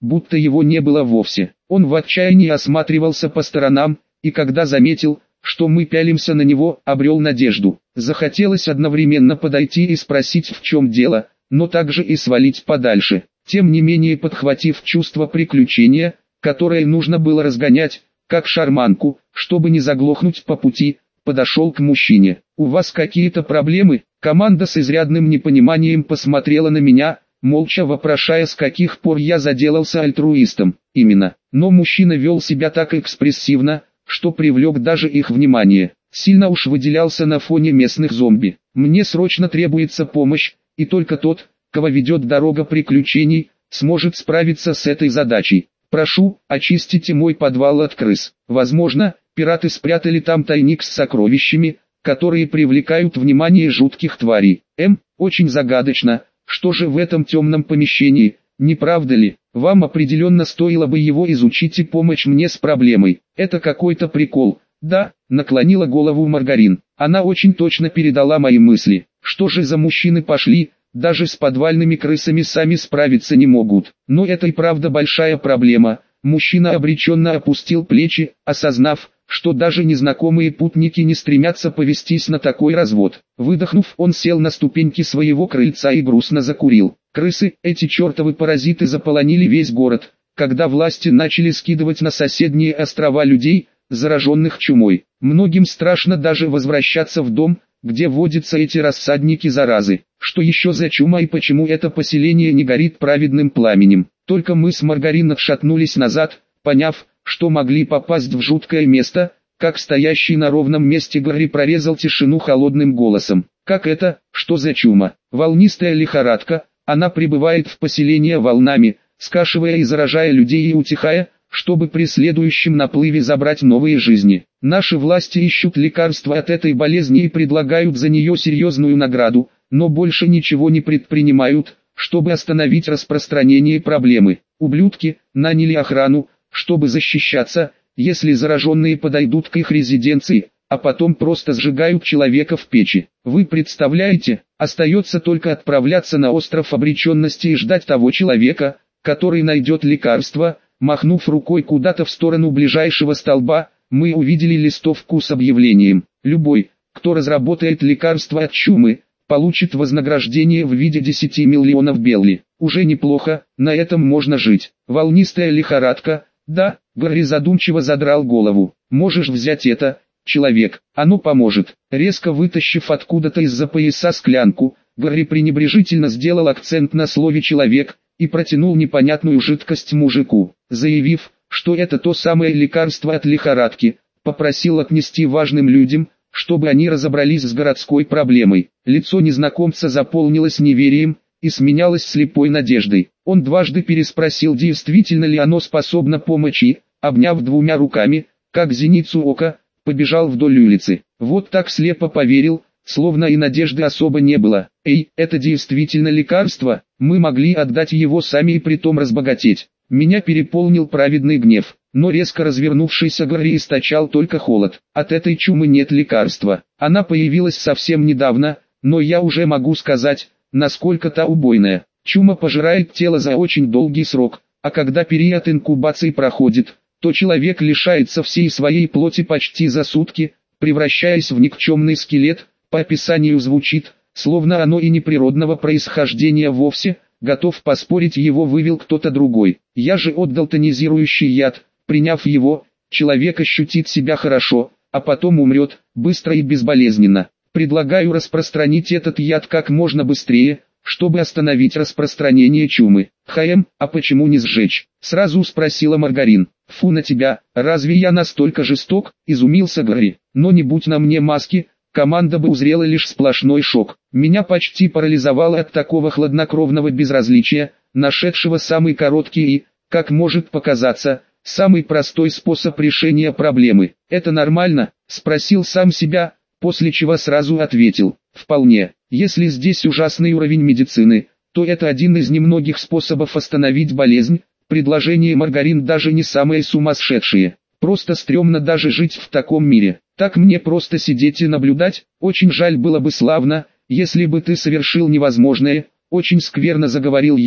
будто его не было вовсе. Он в отчаянии осматривался по сторонам, и когда заметил, что мы пялимся на него, обрел надежду. Захотелось одновременно подойти и спросить, в чем дело, но также и свалить подальше. Тем не менее, подхватив чувство приключения, которое нужно было разгонять, как шарманку, чтобы не заглохнуть по пути, подошел к мужчине. «У вас какие-то проблемы?» Команда с изрядным непониманием посмотрела на меня, молча вопрошая, с каких пор я заделался альтруистом. Именно. Но мужчина вел себя так экспрессивно, что привлек даже их внимание. Сильно уж выделялся на фоне местных зомби. «Мне срочно требуется помощь, и только тот, кого ведет дорога приключений, сможет справиться с этой задачей. Прошу, очистите мой подвал от крыс. Возможно, пираты спрятали там тайник с сокровищами, которые привлекают внимание жутких тварей. М, очень загадочно, что же в этом темном помещении, не правда ли? Вам определенно стоило бы его изучить и помочь мне с проблемой. Это какой-то прикол». «Да», наклонила голову Маргарин. Она очень точно передала мои мысли. Что же за мужчины пошли, даже с подвальными крысами сами справиться не могут. Но это и правда большая проблема. Мужчина обреченно опустил плечи, осознав, что даже незнакомые путники не стремятся повестись на такой развод. Выдохнув, он сел на ступеньки своего крыльца и грустно закурил. Крысы, эти чертовы паразиты, заполонили весь город, когда власти начали скидывать на соседние острова людей, зараженных чумой. Многим страшно даже возвращаться в дом, где водятся эти рассадники заразы. Что еще за чума и почему это поселение не горит праведным пламенем? Только мы с Маргарин отшатнулись назад, поняв, что могли попасть в жуткое место, как стоящий на ровном месте Гарри прорезал тишину холодным голосом. «Как это? Что за чума?» «Волнистая лихорадка, она прибывает в поселение волнами, скашивая и заражая людей и утихая, чтобы при следующем наплыве забрать новые жизни. Наши власти ищут лекарства от этой болезни и предлагают за нее серьезную награду, но больше ничего не предпринимают, чтобы остановить распространение проблемы. Ублюдки наняли охрану, чтобы защищаться, если зараженные подойдут к их резиденции, а потом просто сжигают человека в печи. Вы представляете, остается только отправляться на остров обреченности и ждать того человека, который найдет лекарство». Махнув рукой куда-то в сторону ближайшего столба, мы увидели листовку с объявлением: «Любой, кто разработает лекарство от чумы, получит вознаграждение в виде десяти миллионов белли». Уже неплохо, на этом можно жить. Волнистая лихорадка, да, Гарри задумчиво задрал голову. «Можешь взять это, человек, оно поможет». Резко вытащив откуда-то из-за пояса склянку, Гарри пренебрежительно сделал акцент на слове «человек» и протянул непонятную жидкость мужику. Заявив, что это то самое лекарство от лихорадки, попросил отнести важным людям, чтобы они разобрались с городской проблемой. Лицо незнакомца заполнилось неверием и сменялось слепой надеждой. Он дважды переспросил, действительно ли оно способно помочь, и, обняв двумя руками, как зеницу ока, побежал вдоль улицы. Вот так слепо поверил, словно и надежды особо не было. «Эй, это действительно лекарство? Мы могли отдать его сами и притом разбогатеть». Меня переполнил праведный гнев, но резко развернувшийся Гарри источал только холод. «От этой чумы нет лекарства. Она появилась совсем недавно, но я уже могу сказать, насколько та убойная. Чума пожирает тело за очень долгий срок, а когда период инкубации проходит, то человек лишается всей своей плоти почти за сутки, превращаясь в никчемный скелет. По описанию звучит, словно оно и не природного происхождения вовсе, готов поспорить, его вывел кто-то другой. Я же отдал тонизирующий яд, приняв его, человек ощутит себя хорошо, а потом умрет, быстро и безболезненно. Предлагаю распространить этот яд как можно быстрее, чтобы остановить распространение чумы. «Хм, а почему не сжечь?» сразу спросила Маргарин. «Фу на тебя, разве я настолько жесток?» изумился Гарри. «Но не будь на мне маски, команда бы узрела лишь сплошной шок. Меня почти парализовало от такого хладнокровного безразличия, нашедшего самый короткий и, как может показаться, самый простой способ решения проблемы. «Это нормально?» – спросил сам себя, после чего сразу ответил: «Вполне. Если здесь ужасный уровень медицины, то это один из немногих способов остановить болезнь». Предложение Маргарин даже не самые сумасшедшие. Просто стрёмно даже жить в таком мире. Так мне просто сидеть и наблюдать. Очень жаль, было бы славно, если бы ты совершил невозможное. Очень скверно заговорил я,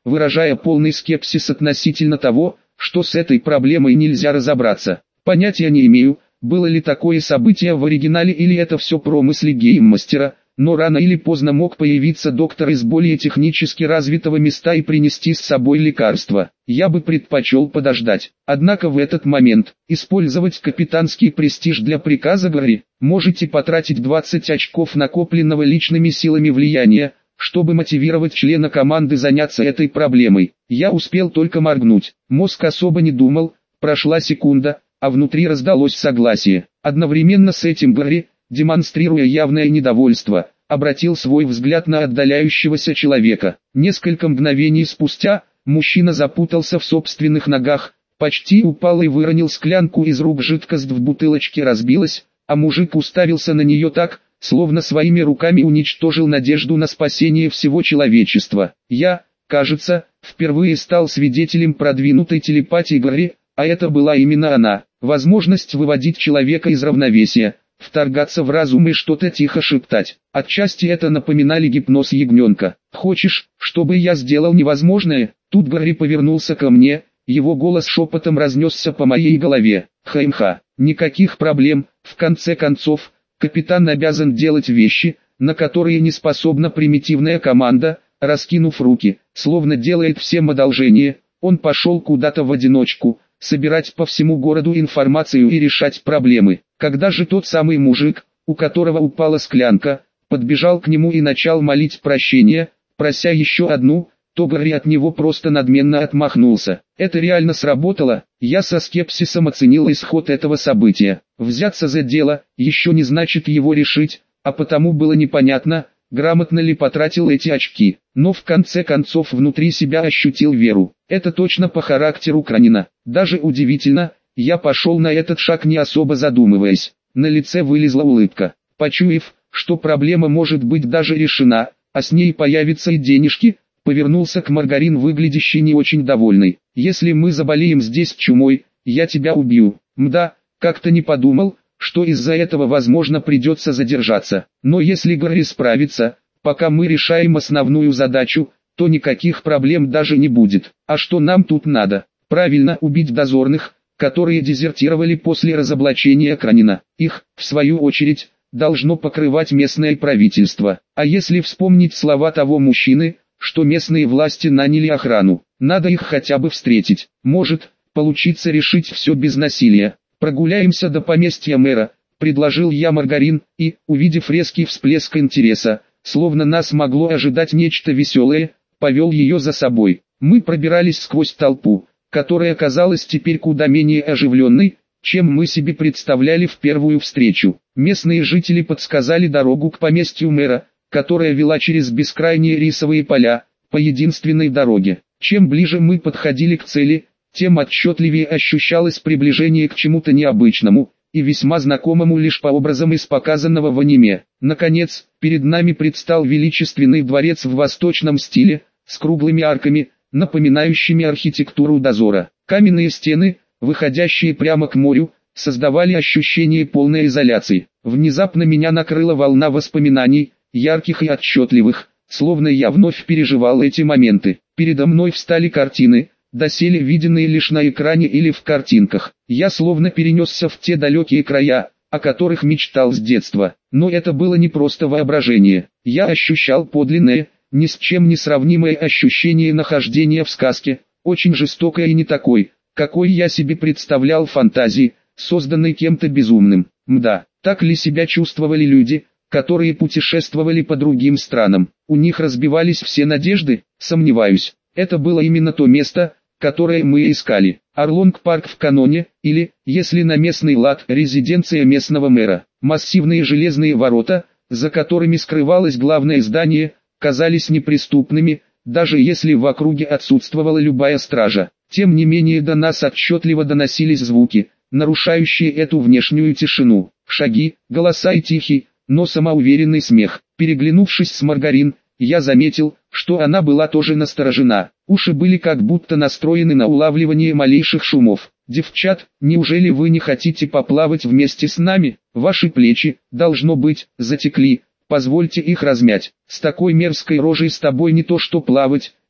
выражая полный скепсис относительно того, что с этой проблемой нельзя разобраться. Понятия не имею, было ли такое событие в оригинале или это все промысли гейммастера, но рано или поздно мог появиться доктор из более технически развитого места и принести с собой лекарство. Я бы предпочел подождать. Однако в этот момент, использовать капитанский престиж для приказа Гарри, можете потратить двадцать очков накопленного личными силами влияния, чтобы мотивировать члена команды заняться этой проблемой. Я успел только моргнуть. Мозг особо не думал, прошла секунда, а внутри раздалось согласие. Одновременно с этим Гарри, демонстрируя явное недовольство, обратил свой взгляд на отдаляющегося человека. Несколько мгновений спустя, мужчина запутался в собственных ногах, почти упал и выронил склянку из рук, жидкость в бутылочке разбилась, а мужик уставился на нее так, словно своими руками уничтожил надежду на спасение всего человечества. Я, кажется, впервые стал свидетелем продвинутой телепатии Гарри, а это была именно она. Возможность выводить человека из равновесия, вторгаться в разум и что-то тихо шептать. Отчасти это напоминали гипноз ягненка. «Хочешь, чтобы я сделал невозможное?» Тут Гарри повернулся ко мне, его голос шепотом разнесся по моей голове. «Хаймха, никаких проблем, в конце концов, капитан обязан делать вещи, на которые не способна примитивная команда». Раскинув руки, словно делает всем одолжение, он пошел куда-то в одиночку, собирать по всему городу информацию и решать проблемы. Когда же тот самый мужик, у которого упала склянка, подбежал к нему и начал молить прощения, прося еще одну, то Гарри от него просто надменно отмахнулся. Это реально сработало. Я со скепсисом оценил исход этого события. Взяться за дело, еще не значит его решить, а потому было непонятно, грамотно ли потратил эти очки. Но в конце концов внутри себя ощутил веру. Это точно по характеру Кранина. Даже удивительно, я пошел на этот шаг не особо задумываясь. На лице вылезла улыбка. Почуяв, что проблема может быть даже решена, а с ней появятся и денежки, повернулся к Маргарин, выглядящей не очень довольной. «Если мы заболеем здесь чумой, я тебя убью». Мда, как-то не подумал, что из-за этого возможно придется задержаться. Но если Гарри справится, пока мы решаем основную задачу, то никаких проблем даже не будет. А что нам тут надо? Правильно, убить дозорных, которые дезертировали после разоблачения Кранина. Их, в свою очередь, должно покрывать местное правительство. А если вспомнить слова того мужчины, что местные власти наняли охрану, надо их хотя бы встретить. Может получиться решить все без насилия. «Прогуляемся до поместья мэра», — предложил я Маргарин, и, увидев резкий всплеск интереса, словно нас могло ожидать нечто веселое, повел ее за собой. Мы пробирались сквозь толпу, которая казалась теперь куда менее оживленной, чем мы себе представляли в первую встречу. Местные жители подсказали дорогу к поместью мэра, которая вела через бескрайние рисовые поля, по единственной дороге. Чем ближе мы подходили к цели, тем отчетливее ощущалось приближение к чему-то необычному и весьма знакомому лишь по образам из показанного в аниме. Наконец, перед нами предстал величественный дворец в восточном стиле, с круглыми арками, напоминающими архитектуру дозора. Каменные стены, выходящие прямо к морю, создавали ощущение полной изоляции. Внезапно меня накрыла волна воспоминаний, ярких и отчетливых, словно я вновь переживал эти моменты. Передо мной встали картины, доселе виденные лишь на экране или в картинках. Я словно перенесся в те далекие края, о которых мечтал с детства. Но это было не просто воображение. Я ощущал подлинное, ни с чем не сравнимое ощущение нахождения в сказке, очень жестокое и не такой, какой я себе представлял в фантазии, созданной кем-то безумным. Мда, так ли себя чувствовали люди, которые путешествовали по другим странам? У них разбивались все надежды? Сомневаюсь. Это было именно то место, которое мы искали. Орлонг-парк в каноне, или, если на местный лад, резиденция местного мэра. Массивные железные ворота, за которыми скрывалось главное здание, казались неприступными, даже если в округе отсутствовала любая стража. Тем не менее до нас отчетливо доносились звуки, нарушающие эту внешнюю тишину. Шаги, голоса и тихий, но самоуверенный смех. Переглянувшись с Маргарин, я заметил, что она была тоже насторожена. Уши были как будто настроены на улавливание малейших шумов. «Девчат, неужели вы не хотите поплавать вместе с нами? Ваши плечи, должно быть, затекли, позвольте их размять. С такой мерзкой рожей с тобой не то что плавать,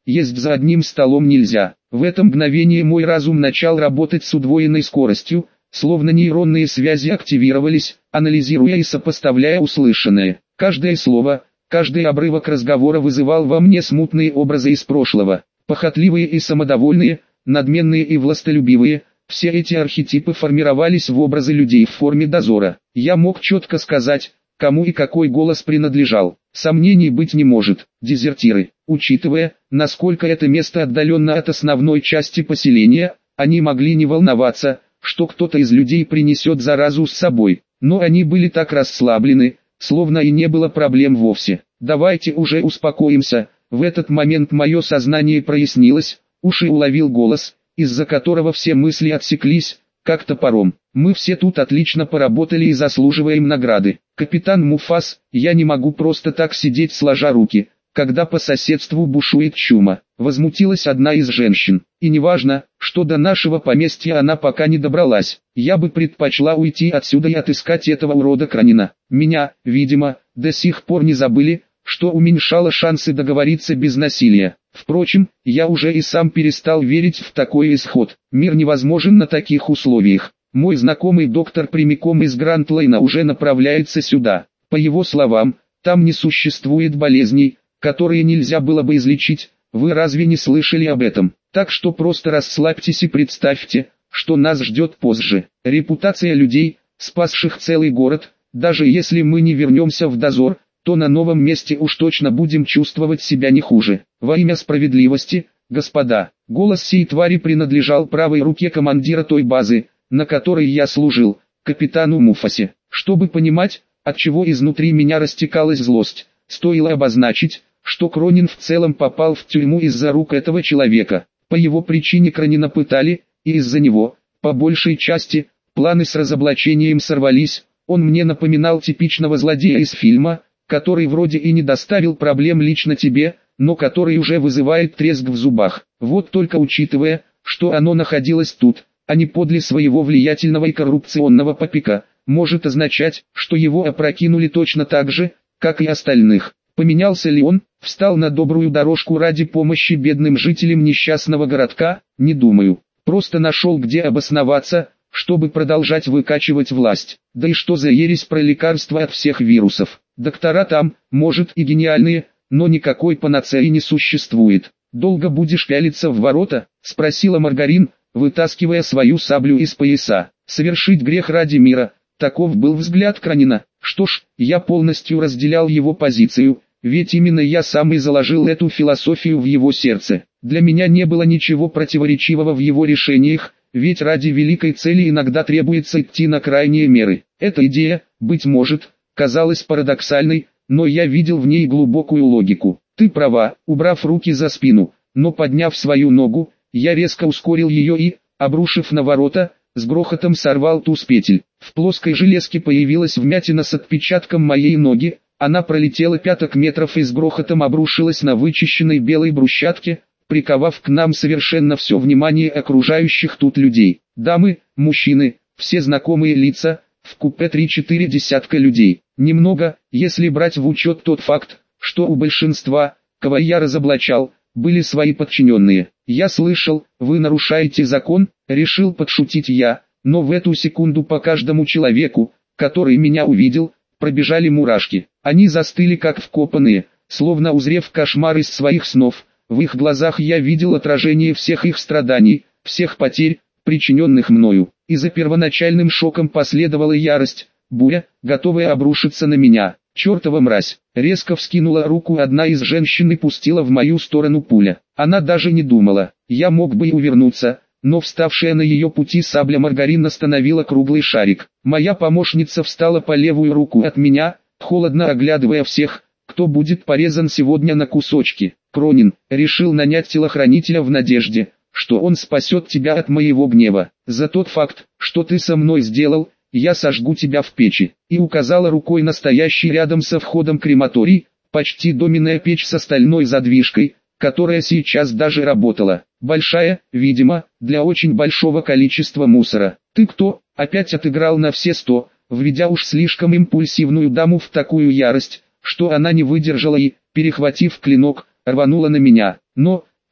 есть за одним столом нельзя. В это мгновение мой разум начал работать с удвоенной скоростью, словно нейронные связи активировались, анализируя и сопоставляя услышанное. Каждое слово, каждый обрывок разговора вызывал во мне смутные образы из прошлого. Похотливые и самодовольные, надменные и властолюбивые, все эти архетипы формировались в образы людей в форме дозора. Я мог четко сказать, кому и какой голос принадлежал. Сомнений быть не может. Дезертиры. Учитывая, насколько это место отдаленно от основной части поселения, они могли не волноваться, что кто-то из людей принесет заразу с собой. Но они были так расслаблены, словно и не было проблем вовсе. Давайте уже успокоимся. В этот момент мое сознание прояснилось, уши уловил голос, из-за которого все мысли отсеклись, как топором. Мы все тут отлично поработали и заслуживаем награды. Капитан Муфас, я не могу просто так сидеть сложа руки, когда по соседству бушует чума. Возмутилась одна из женщин. И неважно, что до нашего поместья она пока не добралась. Я бы предпочла уйти отсюда и отыскать этого урода Кранина. Меня, видимо, до сих пор не забыли, что уменьшало шансы договориться без насилия. Впрочем, я уже и сам перестал верить в такой исход. Мир невозможен на таких условиях. Мой знакомый доктор прямиком из Грантлейна уже направляется сюда. По его словам, там не существует болезней, которые нельзя было бы излечить. Вы разве не слышали об этом? Так что просто расслабьтесь и представьте, что нас ждет позже. Репутация людей, спасших целый город, даже если мы не вернемся в дозор, то на новом месте уж точно будем чувствовать себя не хуже. Во имя справедливости, господа, голос сей твари принадлежал правой руке командира той базы, на которой я служил, капитану Муфасе. Чтобы понимать, отчего изнутри меня растекалась злость, стоило обозначить, что Кронин в целом попал в тюрьму из-за рук этого человека. По его причине Кронина пытали, и из-за него, по большей части, планы с разоблачением сорвались. Он мне напоминал типичного злодея из фильма, который вроде и не доставил проблем лично тебе, но который уже вызывает треск в зубах. Вот только учитывая, что оно находилось тут, а не подле своего влиятельного и коррупционного попика, может означать, что его опрокинули точно так же, как и остальных. Поменялся ли он, встал на добрую дорожку ради помощи бедным жителям несчастного городка? Не думаю. Просто нашел где обосноваться, чтобы продолжать выкачивать власть. Да и что за ересь про лекарства от всех вирусов? Доктора там, может, и гениальные, но никакой панацеи не существует. «Долго будешь пялиться в ворота?» — спросила Маргарин, вытаскивая свою саблю из пояса. «Совершить грех ради мира», — таков был взгляд Кранина. Что ж, я полностью разделял его позицию, ведь именно я сам и заложил эту философию в его сердце. Для меня не было ничего противоречивого в его решениях, ведь ради великой цели иногда требуется идти на крайние меры. Эта идея, быть может, казалась парадоксальной, но я видел в ней глубокую логику. Ты права, убрав руки за спину, но подняв свою ногу, я резко ускорил ее и, обрушив на ворота, с грохотом сорвал ту с петель. В плоской железке появилась вмятина с отпечатком моей ноги, она пролетела пяток метров и с грохотом обрушилась на вычищенной белой брусчатке, приковав к нам совершенно все внимание окружающих тут людей. Дамы, мужчины, все знакомые лица, в купе три-четыре десятка людей. Немного, если брать в учет тот факт, что у большинства, кого я разоблачал, были свои подчиненные. «Я слышал, вы нарушаете закон», — решил подшутить я, но в эту секунду по каждому человеку, который меня увидел, пробежали мурашки. Они застыли как вкопанные, словно узрев кошмар из своих снов. В их глазах я видел отражение всех их страданий, всех потерь, причиненных мною. И за первоначальным шоком последовала ярость, буря, готовая обрушиться на меня. «Чертова мразь!» Резко вскинула руку одна из женщин и пустила в мою сторону пуля. Она даже не думала. Я мог бы и увернуться, но вставшая на ее пути сабля Маргарин остановила круглый шарик. Моя помощница встала по левую руку от меня, холодно оглядывая всех, кто будет порезан сегодня на кусочки. Кронин решил нанять телохранителя в надежде, что он спасет тебя от моего гнева. За тот факт, что ты со мной сделал, я сожгу тебя в печи. И указала рукой на стоящий рядом со входом крематорий, почти доменная печь с стальной задвижкой, которая сейчас даже работала. Большая, видимо, для очень большого количества мусора. Ты кто? Опять отыграл на все сто, введя уж слишком импульсивную даму в такую ярость, что она не выдержала и, перехватив клинок, рванула на меня. Но,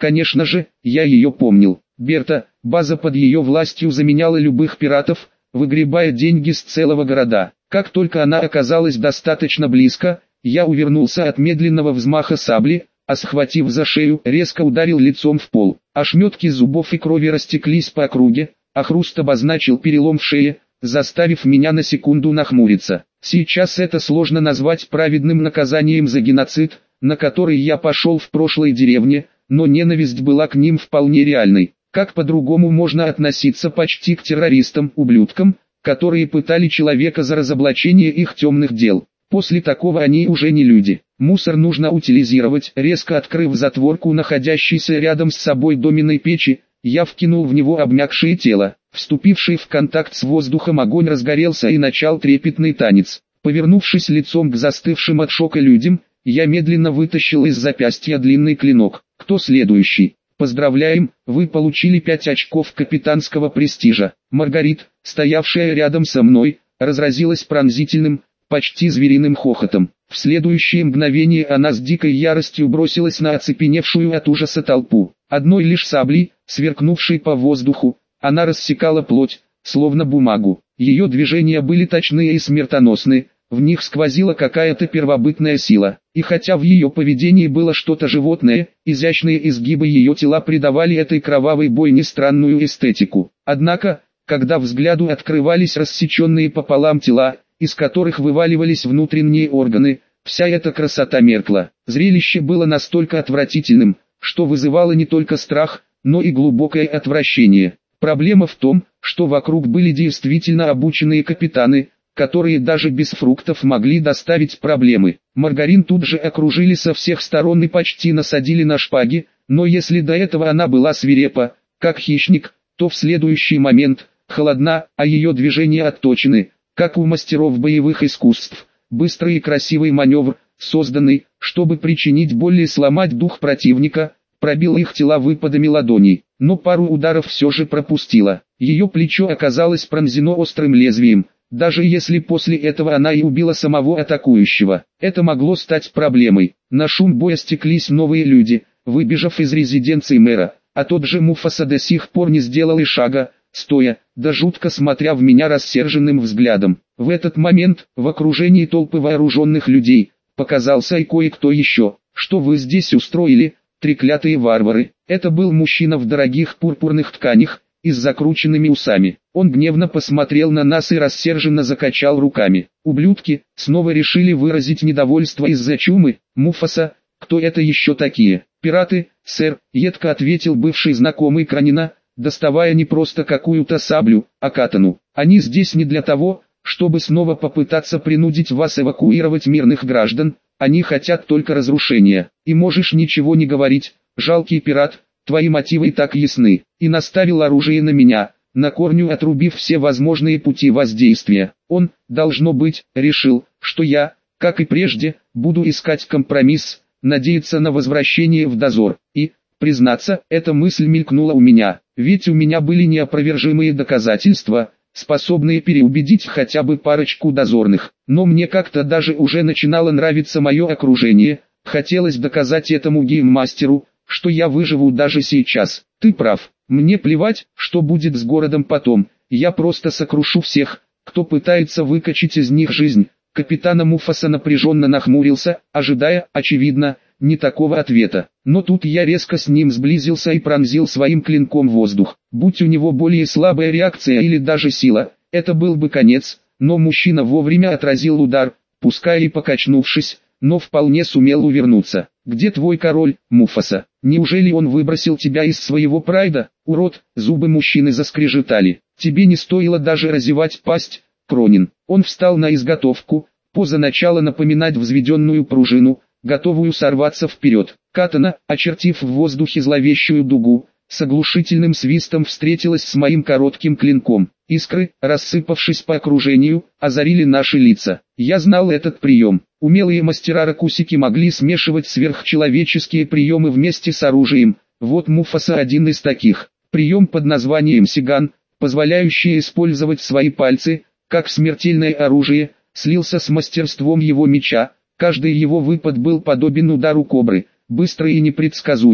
Конечно же, я ее помнил. Берта, база под ее властью заменяла любых пиратов, выгребая деньги с целого города. Как только она оказалась достаточно близко, я увернулся от медленного взмаха сабли, а схватив за шею, резко ударил лицом в пол. Ошметки зубов и крови растеклись по округе, а хруст обозначил перелом в шее, заставив меня на секунду нахмуриться. Сейчас это сложно назвать праведным наказанием за геноцид, на который я пошел в прошлой деревне, но ненависть была к ним вполне реальной. Как по-другому можно относиться почти к террористам-ублюдкам, которые пытали человека за разоблачение их темных дел? После такого они уже не люди. Мусор нужно утилизировать. Резко открыв затворку находящейся рядом с собой доменной печи, я вкинул в него обмякшее тело. Вступивший в контакт с воздухом огонь разгорелся и начал трепетный танец. Повернувшись лицом к застывшим от шока людям, я медленно вытащил из запястья длинный клинок. Кто следующий? Поздравляем, вы получили пять очков капитанского престижа. Маргарит, стоявшая рядом со мной, разразилась пронзительным, почти звериным хохотом. В следующее мгновение она с дикой яростью бросилась на оцепеневшую от ужаса толпу. Одной лишь саблей, сверкнувшей по воздуху, она рассекала плоть, словно бумагу. Ее движения были точные и смертоносны, в них сквозила какая-то первобытная сила. И хотя в ее поведении было что-то животное, изящные изгибы ее тела придавали этой кровавой бойне странную эстетику. Однако, когда взгляду открывались рассеченные пополам тела, из которых вываливались внутренние органы, вся эта красота меркла. Зрелище было настолько отвратительным, что вызывало не только страх, но и глубокое отвращение. Проблема в том, что вокруг были действительно обученные капитаны, которые даже без фруктов могли доставить проблемы. Маргарин тут же окружили со всех сторон и почти насадили на шпаги, но если до этого она была свирепа, как хищник, то в следующий момент холодна, а ее движения отточены, как у мастеров боевых искусств. Быстрый и красивый маневр, созданный, чтобы причинить боль и сломать дух противника, пробил их тела выпадами ладоней, но пару ударов все же пропустила. Ее плечо оказалось пронзено острым лезвием, даже если после этого она и убила самого атакующего. Это могло стать проблемой. На шум боя стеклись новые люди, выбежав из резиденции мэра, а тот же Муфаса до сих пор не сделал и шага, стоя, да жутко смотря в меня рассерженным взглядом. В этот момент, в окружении толпы вооруженных людей, показался и кое-кто еще. «Что вы здесь устроили, треклятые варвары?» Это был мужчина в дорогих пурпурных тканях, и с закрученными усами. Он гневно посмотрел на нас и рассерженно закачал руками. «Ублюдки, снова решили выразить недовольство из-за чумы? Муфаса, кто это еще такие?» «Пираты, сэр», — едко ответил бывший знакомый Кранина, доставая не просто какую-то саблю, а катану. «Они здесь не для того, чтобы снова попытаться принудить вас эвакуировать мирных граждан, они хотят только разрушения. И можешь ничего не говорить, жалкий пират, твои мотивы и так ясны». И наставил оружие на меня, на корню отрубив все возможные пути воздействия. Он, должно быть, решил, что я, как и прежде, буду искать компромисс, надеяться на возвращение в дозор. И, признаться, эта мысль мелькнула у меня, ведь у меня были неопровержимые доказательства, способные переубедить хотя бы парочку дозорных. Но мне как-то даже уже начинало нравиться мое окружение, хотелось доказать этому гейммастеру, что я выживу даже сейчас. «Ты прав, мне плевать, что будет с городом потом, я просто сокрушу всех, кто пытается выкачать из них жизнь». Капитан Муфаса напряженно нахмурился, ожидая, очевидно, не такого ответа. Но тут я резко с ним сблизился и пронзил своим клинком воздух. Будь у него более слабая реакция или даже сила, это был бы конец, но мужчина вовремя отразил удар, пускай и покачнувшись, но вполне сумел увернуться. «Где твой король, Муфаса? Неужели он выбросил тебя из своего прайда, урод?» Зубы мужчины заскрежетали. «Тебе не стоило даже разевать пасть, Кронин». Он встал на изготовку, поза начала напоминать взведенную пружину, готовую сорваться вперед. Катана, очертив в воздухе зловещую дугу, с оглушительным свистом встретилась с моим коротким клинком. Искры, рассыпавшись по окружению, озарили наши лица. Я знал этот прием. Умелые мастера ракусики могли смешивать сверхчеловеческие приемы вместе с оружием. Вот Муфаса один из таких. Прием под названием Сиган, позволяющий использовать свои пальцы, как смертельное оружие, слился с мастерством его меча. Каждый его выпад был подобен удару кобры, быстрый и непредсказуемый.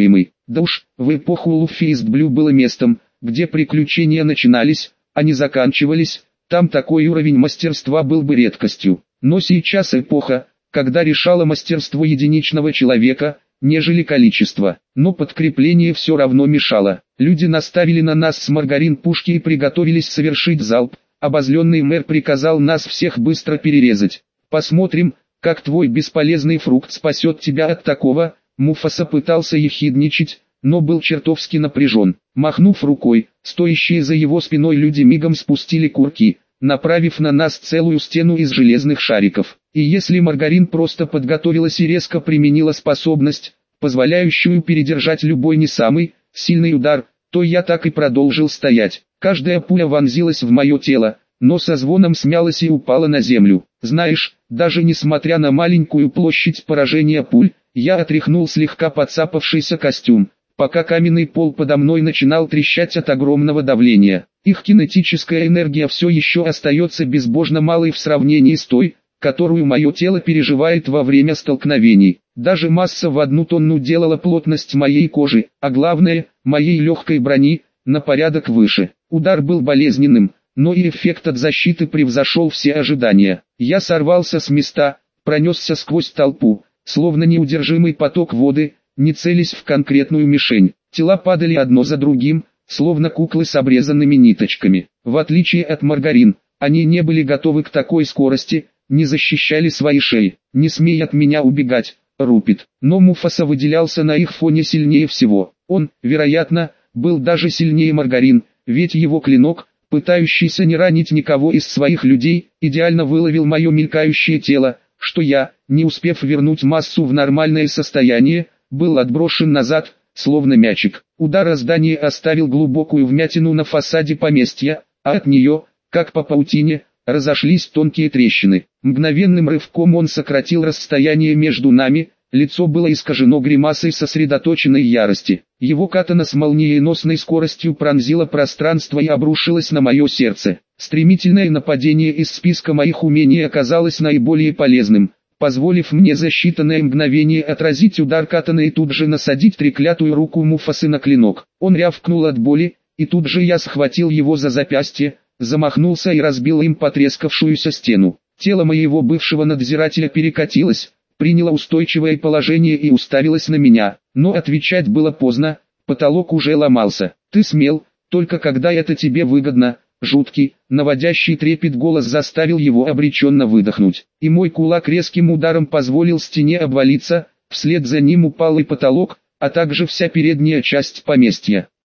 Да уж, в эпоху Luffy East Blue было местом, где приключения начинались, а не заканчивались, там такой уровень мастерства был бы редкостью. Но сейчас эпоха, когда решало мастерство единичного человека, нежели количество. Но подкрепление все равно мешало. Люди наставили на нас с Маргарин пушки и приготовились совершить залп. Обозленный мэр приказал нас всех быстро перерезать. Посмотрим, как твой бесполезный фрукт спасет тебя от такого. Муфаса пытался ехидничать, но был чертовски напряжен. Махнув рукой, стоящие за его спиной люди мигом спустили курки, направив на нас целую стену из железных шариков. И если Маргарин просто подготовилась и резко применила способность, позволяющую передержать любой не самый сильный удар, то я так и продолжил стоять. Каждая пуля вонзилась в мое тело, но со звоном смялась и упала на землю. Знаешь, даже несмотря на маленькую площадь поражения пуль, я отряхнул слегка подцапавшийся костюм, пока каменный пол подо мной начинал трещать от огромного давления. Их кинетическая энергия все еще остается безбожно малой в сравнении с той, которую мое тело переживает во время столкновений. Даже масса в одну тонну делала плотность моей кожи, а главное, моей легкой брони, на порядок выше. Удар был болезненным, но и эффект от защиты превзошел все ожидания. Я сорвался с места, пронесся сквозь толпу, словно неудержимый поток воды, не целясь в конкретную мишень. Тела падали одно за другим, словно куклы с обрезанными ниточками. В отличие от Маргарин, они не были готовы к такой скорости, не защищали свои шеи. «Не смей от меня убегать, Рупит». Но Муфаса выделялся на их фоне сильнее всего. Он, вероятно, был даже сильнее Маргарин, ведь его клинок, пытающийся не ранить никого из своих людей, идеально выловил мое мелькающее тело, что я, не успев вернуть массу в нормальное состояние, был отброшен назад, словно мячик. Удар о здание оставил глубокую вмятину на фасаде поместья, а от нее, как по паутине, разошлись тонкие трещины. Мгновенным рывком он сократил расстояние между нами, лицо было искажено гримасой сосредоточенной ярости. Его катана с молниеносной скоростью пронзила пространство и обрушилась на мое сердце. Стремительное нападение из списка моих умений оказалось наиболее полезным, позволив мне за считанное мгновение отразить удар катана и тут же насадить треклятую руку Муфасы на клинок. Он рявкнул от боли, и тут же я схватил его за запястье, замахнулся и разбил им потрескавшуюся стену. Тело моего бывшего надзирателя перекатилось, приняло устойчивое положение и уставилось на меня, но отвечать было поздно, потолок уже ломался. «Ты смел, только когда это тебе выгодно». Жуткий, наводящий трепет голос заставил его обреченно выдохнуть, и мой кулак резким ударом позволил стене обвалиться, вслед за ним упал и потолок, а также вся передняя часть поместья.